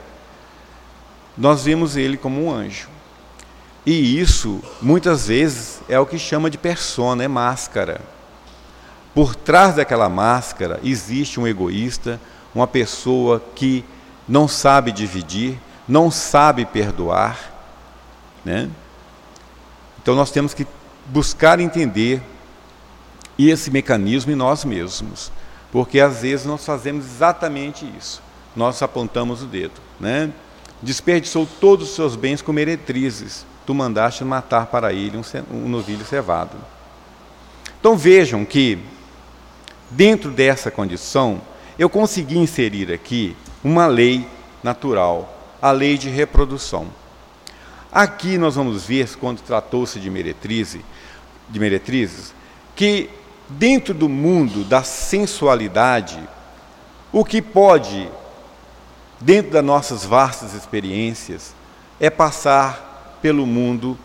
nós vemos ele como um anjo. E isso, muitas vezes, é o que chama de persona, é máscara. Por trás daquela máscara existe um egoísta, uma pessoa que não sabe dividir, não sabe perdoar, né? Então nós temos que buscar entender esse mecanismo em nós mesmos, porque às vezes nós fazemos exatamente isso. Nós apontamos o dedo, né? Desperdiçou todos os seus bens com meretrizes, tu mandaste matar para ele um, um novilho cevado. Então vejam que, dentro dessa condição, eu consegui inserir aqui uma lei natural, a lei de reprodução. Aqui nós vamos ver, quando tratou-se de meretrize, de meretrizes, que dentro do mundo da sensualidade, o que pode, dentro das nossas vastas experiências, é passar pelo mundo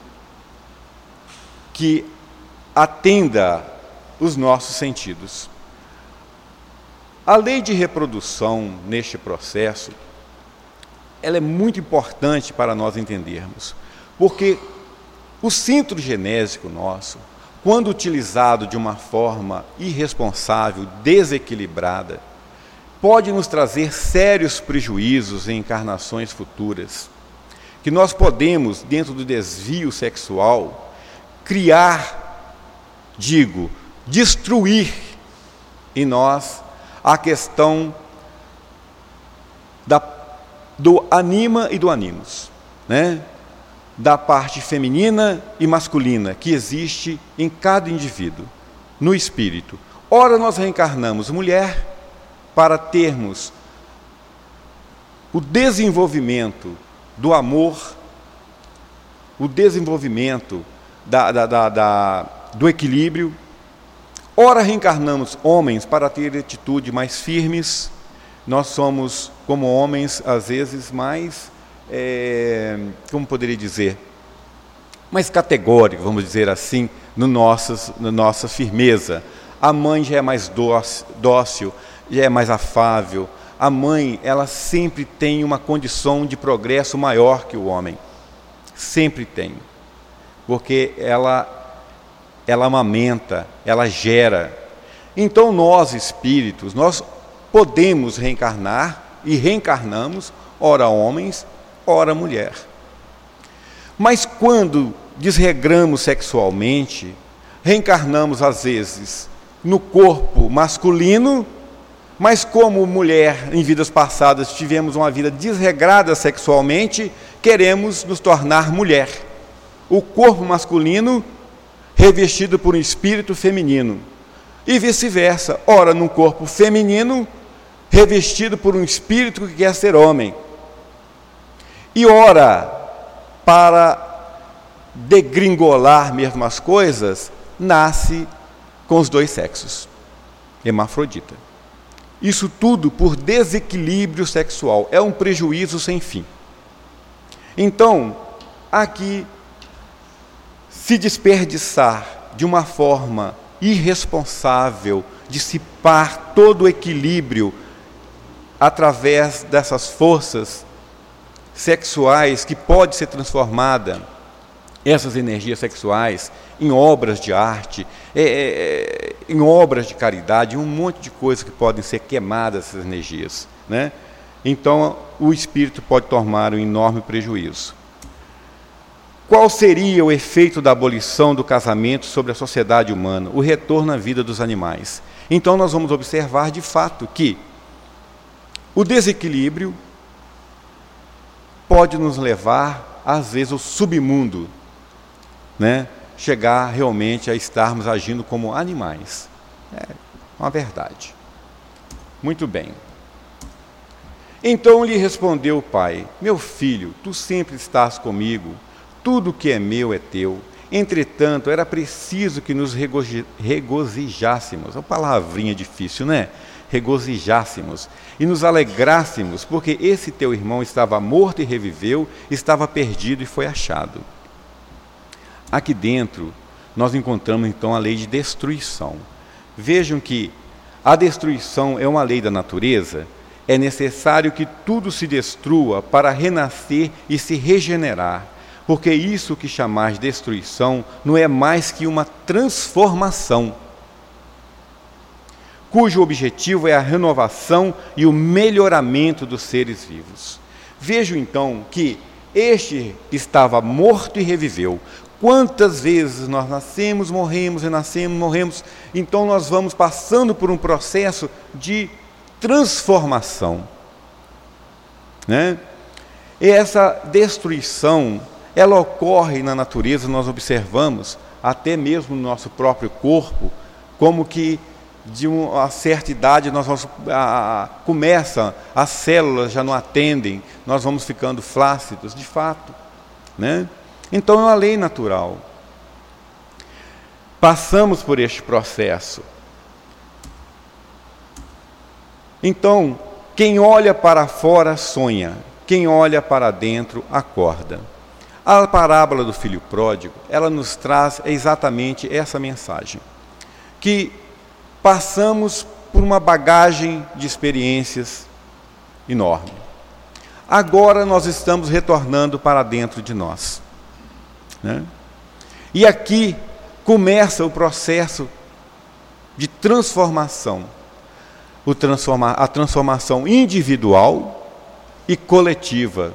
que atenda os nossos sentidos. A lei de reprodução, neste processo, ela é muito importante para nós entendermos, porque o centro genésico nosso, quando utilizado de uma forma irresponsável, desequilibrada, pode nos trazer sérios prejuízos em encarnações futuras, que nós podemos, dentro do desvio sexual, criar, digo, destruir em nós a questão da, do anima e do animus, né? Da parte feminina e masculina que existe em cada indivíduo, no espírito. Ora, nós reencarnamos mulher para termos o desenvolvimento do amor, o desenvolvimento da, da, da, da, do equilíbrio. Ora, reencarnamos homens para ter atitudes mais firmes. Nós somos, como homens, às vezes mais, é, como poderia dizer, mais categórico, vamos dizer assim, no nossas, na nossa firmeza. A mãe já é mais dócil, dócil, já é mais afável. A mãe, ela sempre tem uma condição de progresso maior que o homem. Sempre tem. Porque ela, ela amamenta, ela gera. Então nós, espíritos, nós podemos reencarnar e reencarnamos, ora homens, ora mulher. Mas quando desregramos sexualmente, reencarnamos às vezes no corpo masculino, mas como mulher em vidas passadas tivemos uma vida desregrada sexualmente, queremos nos tornar mulher. O corpo masculino revestido por um espírito feminino. E vice-versa, ora num corpo feminino revestido por um espírito que quer ser homem. E ora, para degringolar mesmo as coisas, nasce com os dois sexos. hermafrodita. Isso tudo por desequilíbrio sexual, é um prejuízo sem fim. Então, aqui, se desperdiçar de uma forma irresponsável, dissipar todo o equilíbrio através dessas forças sexuais que pode ser transformada, essas energias sexuais, em obras de arte, é, é, em obras de caridade, um monte de coisas que podem ser queimadas, essas energias, né? Então, o espírito pode tomar um enorme prejuízo. Qual seria o efeito da abolição do casamento sobre a sociedade humana? O retorno à vida dos animais. Então, nós vamos observar, de fato, que o desequilíbrio pode nos levar, às vezes, ao submundo, né? Chegar realmente a estarmos agindo como animais. É uma verdade. Muito bem. Então lhe respondeu o pai: meu filho, tu sempre estás comigo, tudo que é meu é teu. Entretanto, era preciso que nos regozi- regozijássemos. Uma palavrinha difícil, né? Regozijássemos e nos alegrássemos, porque esse teu irmão estava morto e reviveu, estava perdido e foi achado. Aqui dentro, nós encontramos então a lei de destruição. Vejam que a destruição é uma lei da natureza. É necessário que tudo se destrua para renascer e se regenerar, porque isso que chamar de destruição não é mais que uma transformação, cujo objetivo é a renovação e o melhoramento dos seres vivos. Vejo então que este estava morto e reviveu. Quantas vezes nós nascemos, morremos, renascemos, morremos, então nós vamos passando por um processo de transformação, né? E essa destruição, ela ocorre na natureza, nós observamos, até mesmo no nosso próprio corpo, como que de uma certa idade nós vamos, a, a, começa, as células já não atendem, nós vamos ficando flácidos, de fato, né? Então é uma lei natural. Passamos por este processo. Então, quem olha para fora sonha, quem olha para dentro acorda. A parábola do filho pródigo, ela nos traz exatamente essa mensagem, que passamos por uma bagagem de experiências enorme. Agora nós estamos retornando para dentro de nós, né? E aqui começa o processo de transformação, o transforma, a transformação individual e coletiva.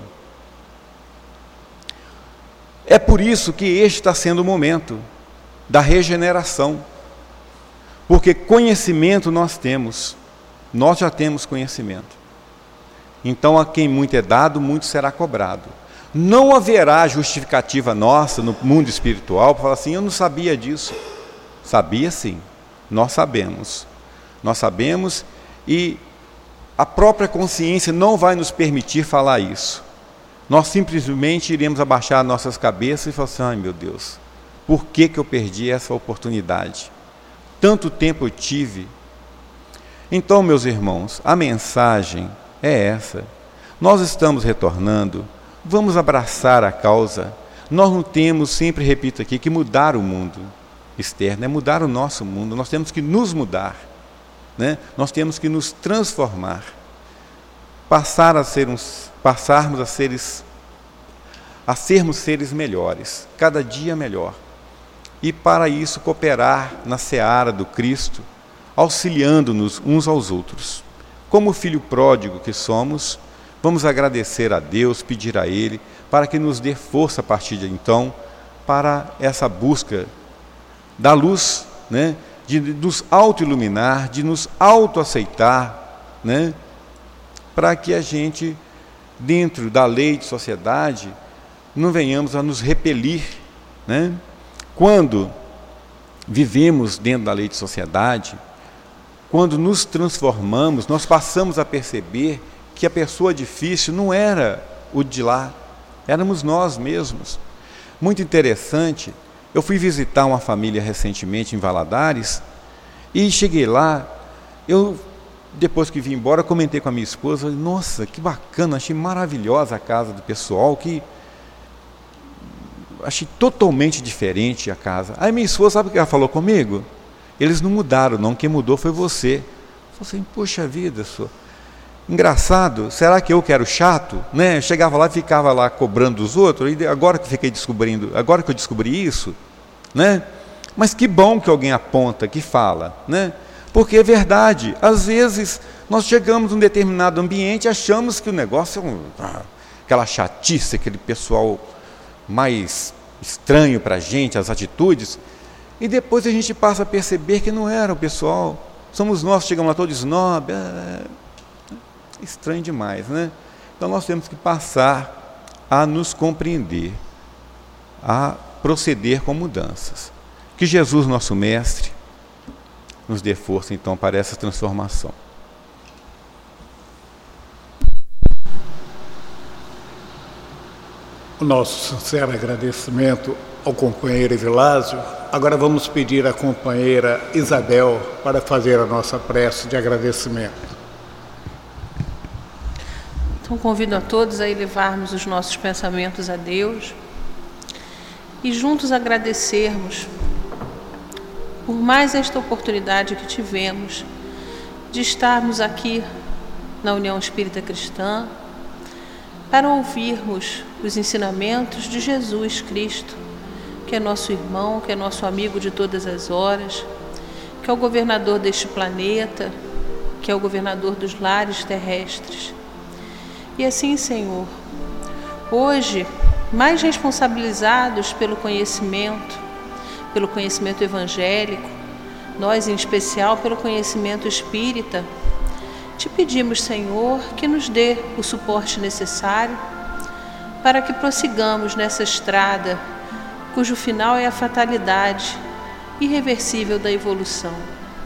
É por isso que este está sendo o momento da regeneração, porque conhecimento nós temos, nós já temos conhecimento. Então, a quem muito é dado, muito será cobrado. Não haverá justificativa nossa no mundo espiritual para falar assim: eu não sabia disso. Sabia sim, nós sabemos. Nós sabemos e a própria consciência não vai nos permitir falar isso. Nós simplesmente iremos abaixar nossas cabeças e falar assim: ai meu Deus, por que que eu perdi essa oportunidade? Tanto tempo eu tive. Então, meus irmãos, a mensagem é essa. Nós estamos retornando. Vamos abraçar a causa. Nós não temos, sempre repito aqui, que mudar o mundo externo, é mudar o nosso mundo. Nós temos que nos mudar, né? Nós temos que nos transformar, passar a ser uns, passarmos a seres, a sermos seres melhores, cada dia melhor. E para isso cooperar na seara do Cristo, auxiliando-nos uns aos outros. Como filho pródigo que somos, vamos agradecer a Deus, pedir a Ele, para que nos dê força a partir de então, para essa busca da luz, né? De nos auto-iluminar, de nos auto-aceitar, né? Para que a gente, dentro da lei de sociedade, não venhamos a nos repelir, né? Quando vivemos dentro da lei de sociedade, quando nos transformamos, nós passamos a perceber que a pessoa difícil não era o de lá, éramos nós mesmos. Muito interessante, eu fui visitar uma família recentemente em Valadares e cheguei lá eu, depois que vim embora, comentei com a minha esposa, nossa, que bacana, achei maravilhosa a casa do pessoal, que achei totalmente diferente a casa. Aí minha esposa, sabe o que ela falou comigo? Eles não mudaram não, quem mudou foi você. Eu falei assim, poxa vida, só. Engraçado, será que eu que era o chato? Né? Eu chegava lá e ficava lá cobrando dos outros, e agora que fiquei descobrindo, agora que eu descobri isso, né? Mas que bom que alguém aponta, que fala, né? Porque é verdade, às vezes nós chegamos num determinado ambiente e achamos que o negócio é um, aquela chatice, aquele pessoal mais estranho para a gente, as atitudes, e depois a gente passa a perceber que não era o pessoal, somos nós que chegamos lá todos snob, é estranho demais, né? Então nós temos que passar a nos compreender, a proceder com mudanças. Que Jesus, nosso Mestre, nos dê força então para essa transformação. O nosso sincero agradecimento ao companheiro Evilásio. Agora vamos pedir à companheira Isabel para fazer a nossa prece de agradecimento. Então convido a todos a elevarmos os nossos pensamentos a Deus e juntos agradecermos por mais esta oportunidade que tivemos de estarmos aqui na União Espírita Cristã para ouvirmos os ensinamentos de Jesus Cristo, que é nosso irmão, que é nosso amigo de todas as horas, que é o governador deste planeta, que é o governador dos lares terrestres. E assim, Senhor, hoje, mais responsabilizados pelo conhecimento, pelo conhecimento evangélico, nós em especial pelo conhecimento espírita, te pedimos, Senhor, que nos dê o suporte necessário para que prossigamos nessa estrada, cujo final é a fatalidade irreversível da evolução.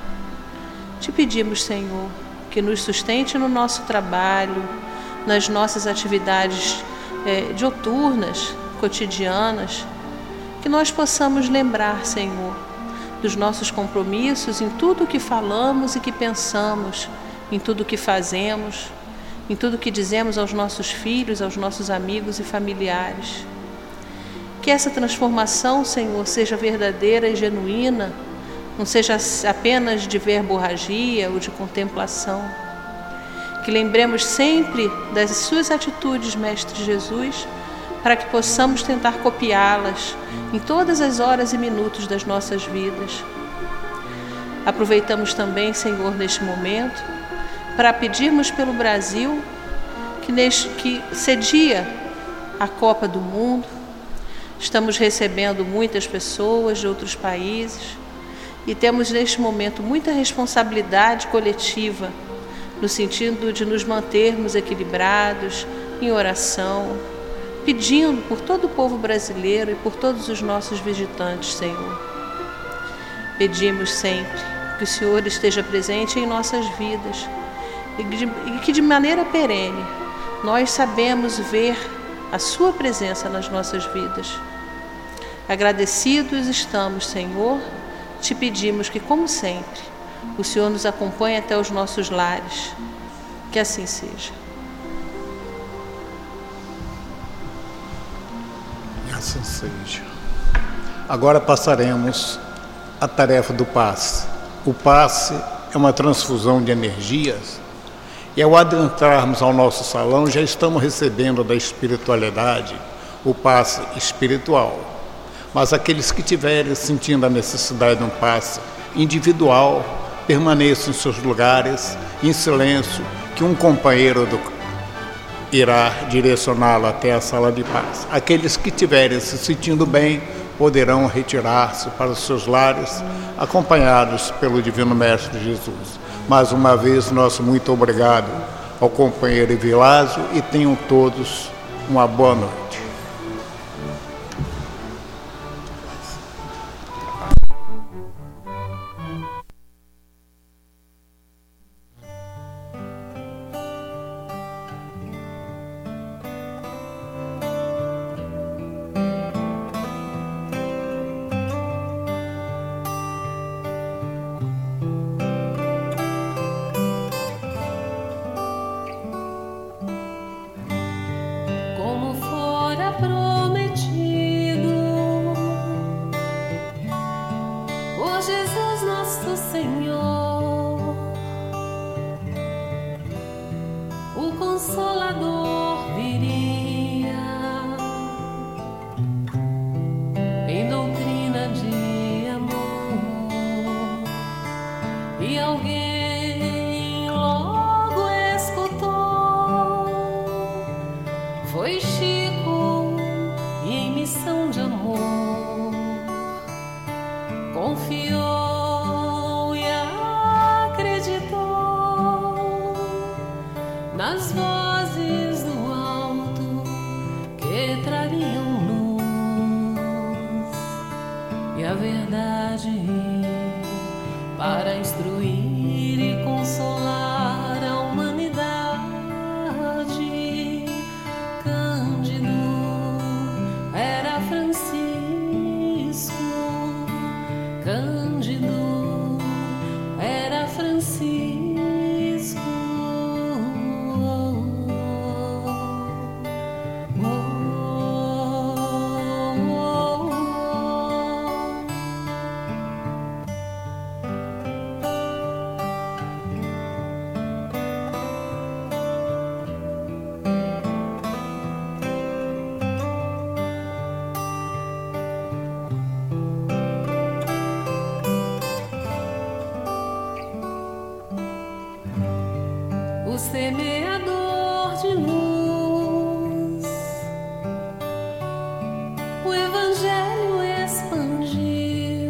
Te pedimos, Senhor, que nos sustente no nosso trabalho, nas nossas atividades é, dioturnas, cotidianas, que nós possamos lembrar, Senhor, dos nossos compromissos em tudo o que falamos e que pensamos, em tudo o que fazemos, em tudo o que dizemos aos nossos filhos, aos nossos amigos e familiares. Que essa transformação, Senhor, seja verdadeira e genuína, não seja apenas de verborragia ou de contemplação. Que lembremos sempre das suas atitudes, Mestre Jesus, para que possamos tentar copiá-las em todas as horas e minutos das nossas vidas. Aproveitamos também, Senhor, neste momento, para pedirmos pelo Brasil, que, neste, que cedia a Copa do Mundo. Estamos recebendo muitas pessoas de outros países e temos neste momento muita responsabilidade coletiva, no sentido de nos mantermos equilibrados, em oração, pedindo por todo o povo brasileiro e por todos os nossos visitantes, Senhor. Pedimos sempre que o Senhor esteja presente em nossas vidas e que de maneira perene nós sabemos ver a Sua presença nas nossas vidas. Agradecidos estamos, Senhor, te pedimos que, como sempre, o Senhor nos acompanhe até os nossos lares. Que assim seja. E assim seja. Agora passaremos à tarefa do passe. O passe é uma transfusão de energias e, ao adentrarmos ao nosso salão, já estamos recebendo da espiritualidade o passe espiritual. Mas aqueles que estiverem sentindo a necessidade de um passe individual, permaneçam em seus lugares, em silêncio, que um companheiro do, irá direcioná-lo até a sala de passe. Aqueles que estiverem se sentindo bem poderão retirar-se para os seus lares, acompanhados pelo Divino Mestre Jesus. Mais uma vez, nosso muito obrigado ao companheiro Evilásio e tenham todos uma boa noite. quem logo escutou foi Chico, e em missão de amor confiou e acreditou nas vozes do alto que trariam luz e a verdade para instruir e consolar a humanidade. Cândido era Francisco, Cândido era Francisco. O semeador de luz, o Evangelho expandiu,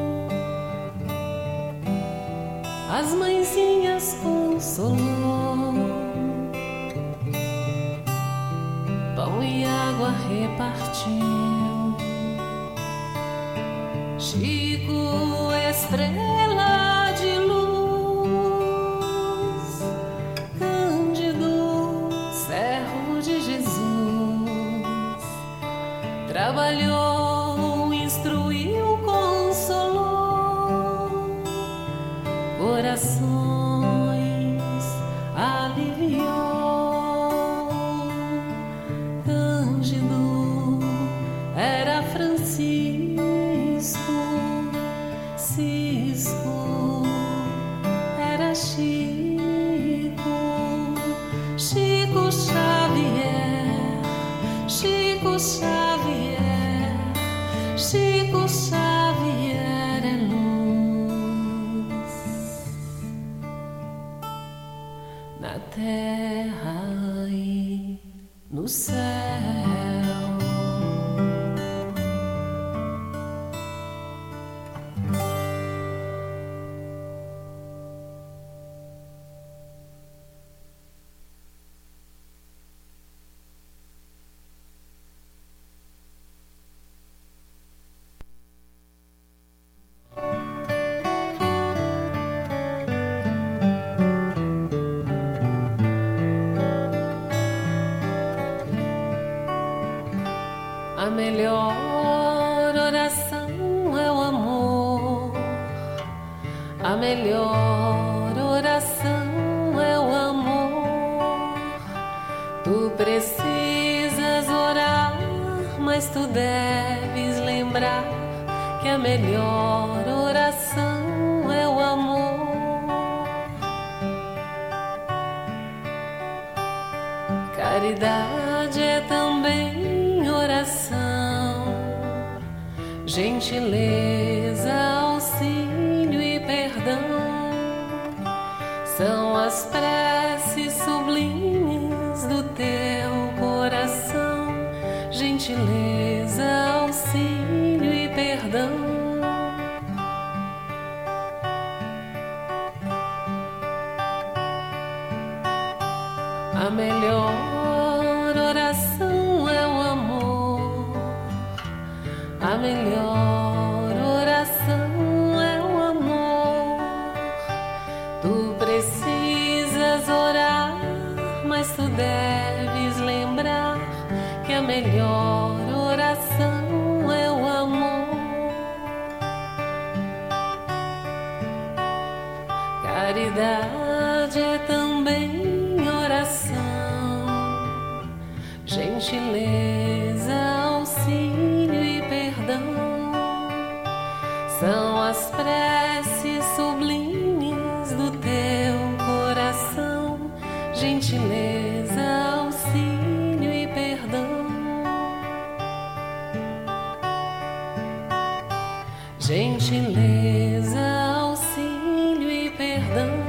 as mãezinhas consolou, pão e água repartiu. Chico, estrela de luz, servo de Jesus, trabalhou, instruiu, consolou, corações aliviou. Cândido era Francisco, Cisco era Chico, Chico Xavier, Chico Xavier, Chico Xavier é luz na terra e no céu. A melhor oração é o amor, a melhor oração é o amor. Tu precisas orar, mas tu deves lembrar que a melhor oração é o amor. Caridade é também oração, gentileza, auxílio e perdão são as preces sublimes do teu coração. Gentileza, auxílio e perdão. A melhor oração é o amor, a melhor oração é o amor. Tu precisas orar, mas tu deves lembrar que a melhor oração é o amor. Caridade é também oração, gentileza, auxílio e perdão são as preces sublimes do teu coração. Gentileza, auxílio e perdão. Gentileza, auxílio e perdão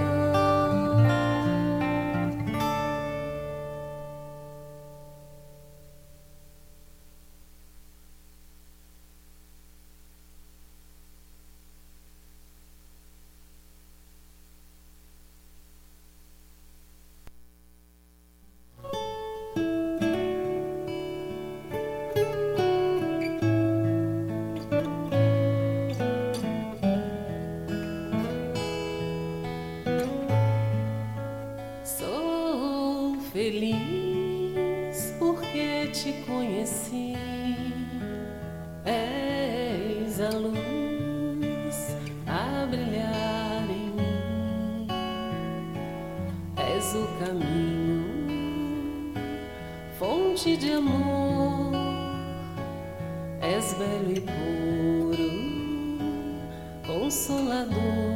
Feliz porque te conheci, és a luz a brilhar em mim, és o caminho, fonte de amor, és belo e puro, consolador.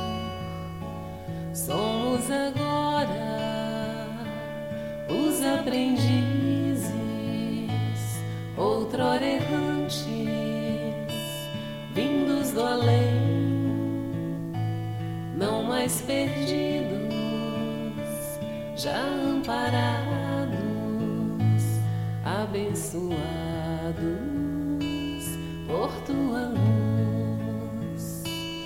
Somos agora os aprendizes, outrora errantes, vindos do além, não mais perdidos, já amparados, abençoados por tua luz.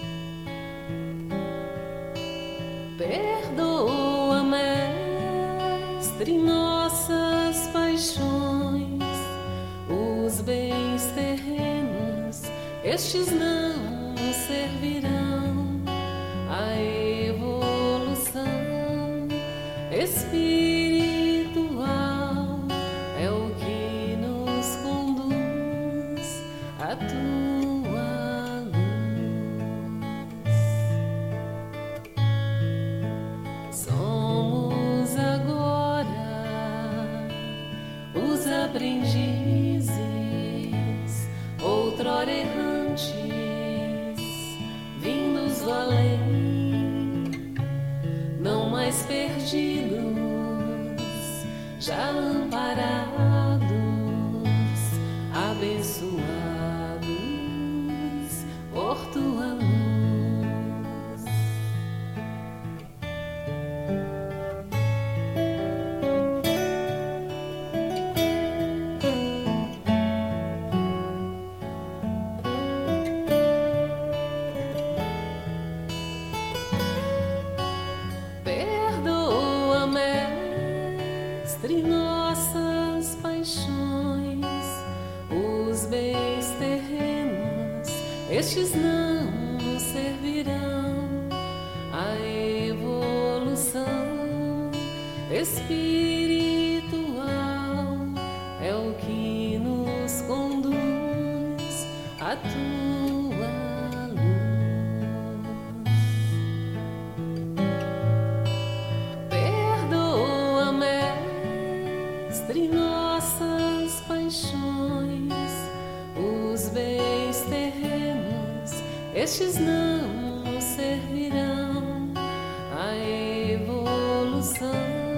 Perdoa, Mestre, nossas paixões, os bens terrenos, estes não nos servirão. A evolução espiritual é o que nos conduz a tua luz. Somos agora os aprendizes, outrora errantes, vindos do além, não mais perdidos, já amparados, abençoados por tua luz. Perdoa, Mestre, nossas paixões, os bens terrenos, estes não nos servirão. A evolução espiritual é o que nos conduz a tua luz. Perdoa, Mestre, nossas paixões, os bens terrenos, estes não nos servirão. A evolução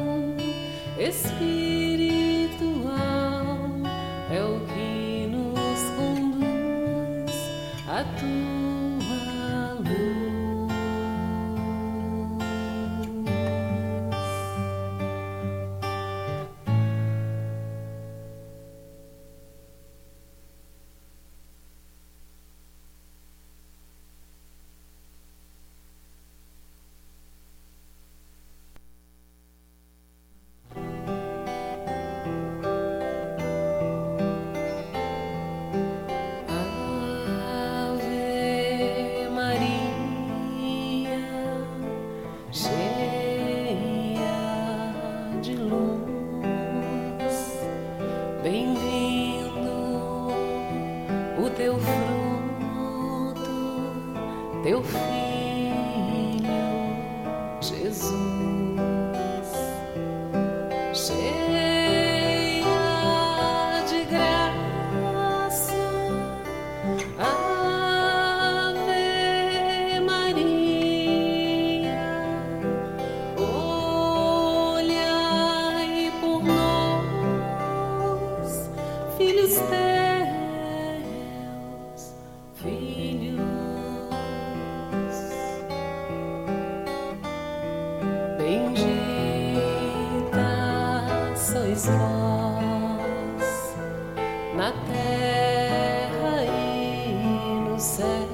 espiritual é o que nos conduz a tua luz. Ave Maria, cheia de luz, bem-vindo o teu fruto, teu filho Jesus. Cheia de graça, Ave Maria, olhai por nós, filhos teus, filhos. Bendita sois vós na terra e no céu.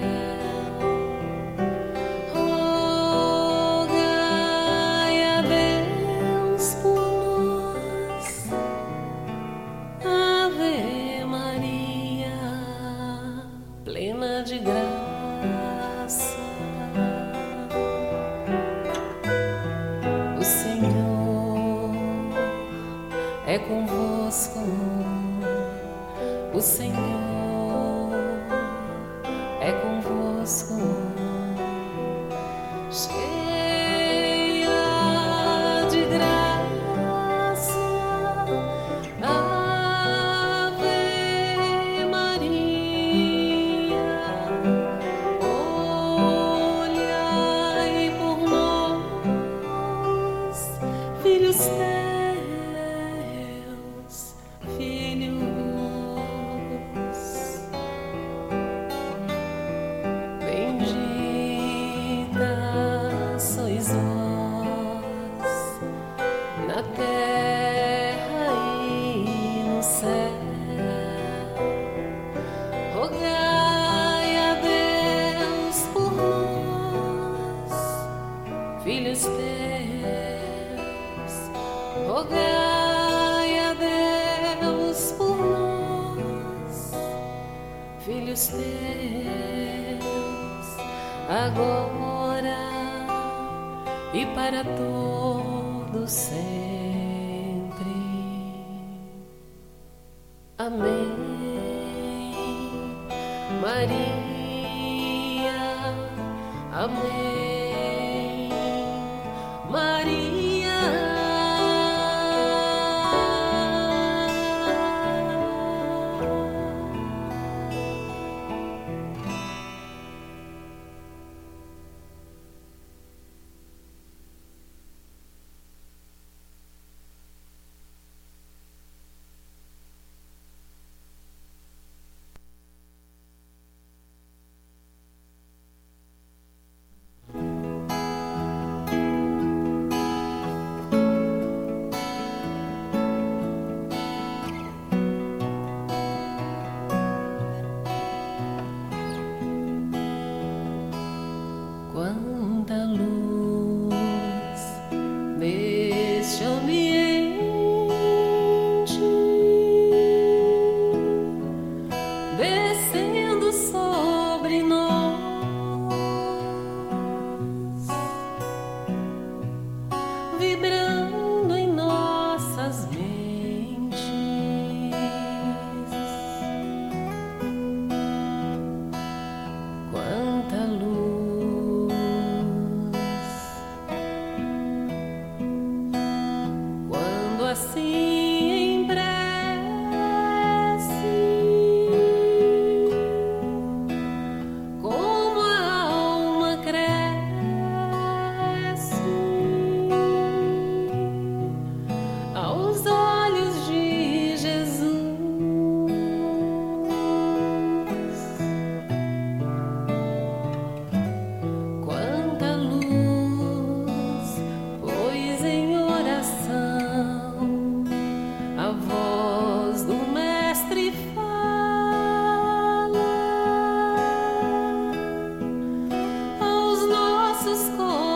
Rogai a Deus por nós, Ave Maria, plena de graça. O Senhor Senhor é convosco, cheia de graça, Ave Maria, olhai por nós, filhos teus, filhos. Sois vós na terra e no céu, rogai a Deus por nós, filhos teus, rogai a Deus por nós, filhos teus, agora e para todo sempre. Amém. Maria, amém. Maria. Quanta luz neste ambiente, descendo sobre nós, vibrando em nossas mentes. Quanta luz assim em prece, como a alma cresce aos olhos de Jesus. Quanta luz, pois em oração a voz do Mestre fala aos nossos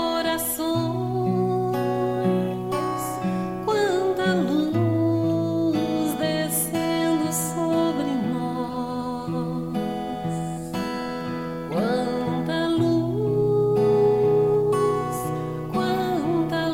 corações. Quanta luz descendo sobre nós, quanta luz, quanta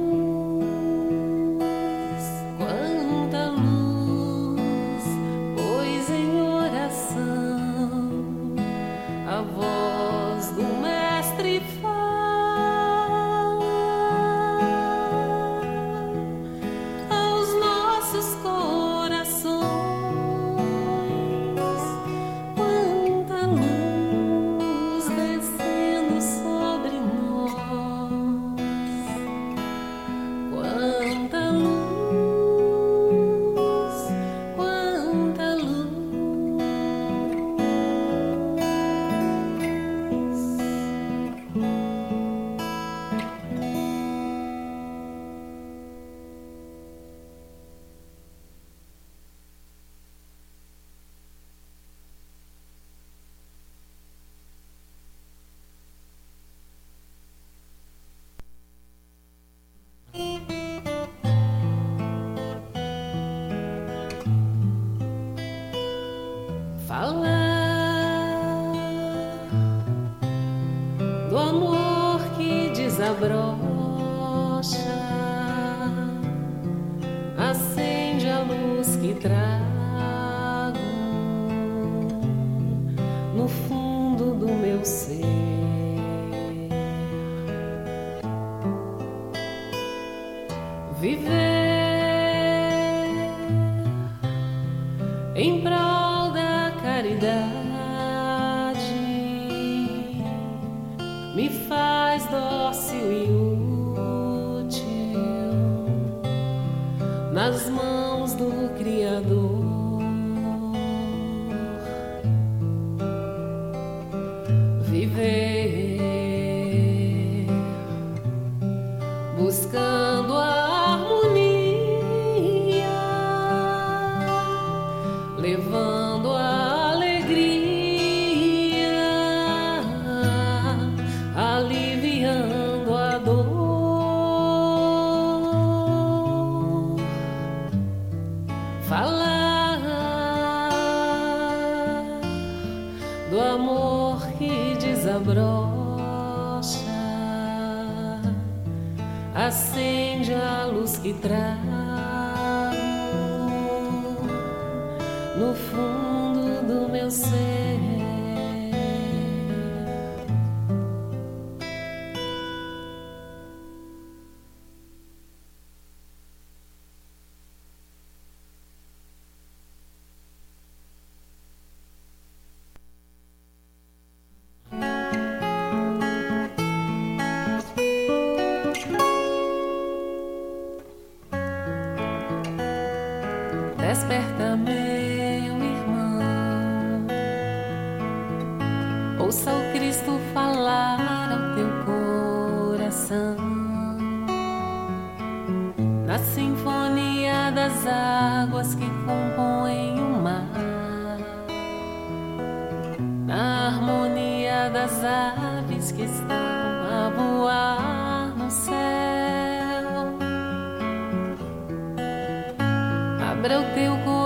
luz, quanta luz, pois em oração a voz do Mestre fala aos nossos corações. Quanta luz descendo sobre nós, quanta luz, quanta luz. Falar do amor que desabrocha, acende a luz que trago viver em prol da caridade me faz dócil e útil nas mãos do Criador. Viver buscando a harmonia, levando a alegria, aliviando a dor, falar do amor que desabrocha, acende a luz que trago no fundo do meu ser. Desperta, meu irmão, ouça o Cristo falar ao teu coração, na sinfonia das águas que compõem o mar, na harmonia das aves que estão a voar no céu. Abra o teu coração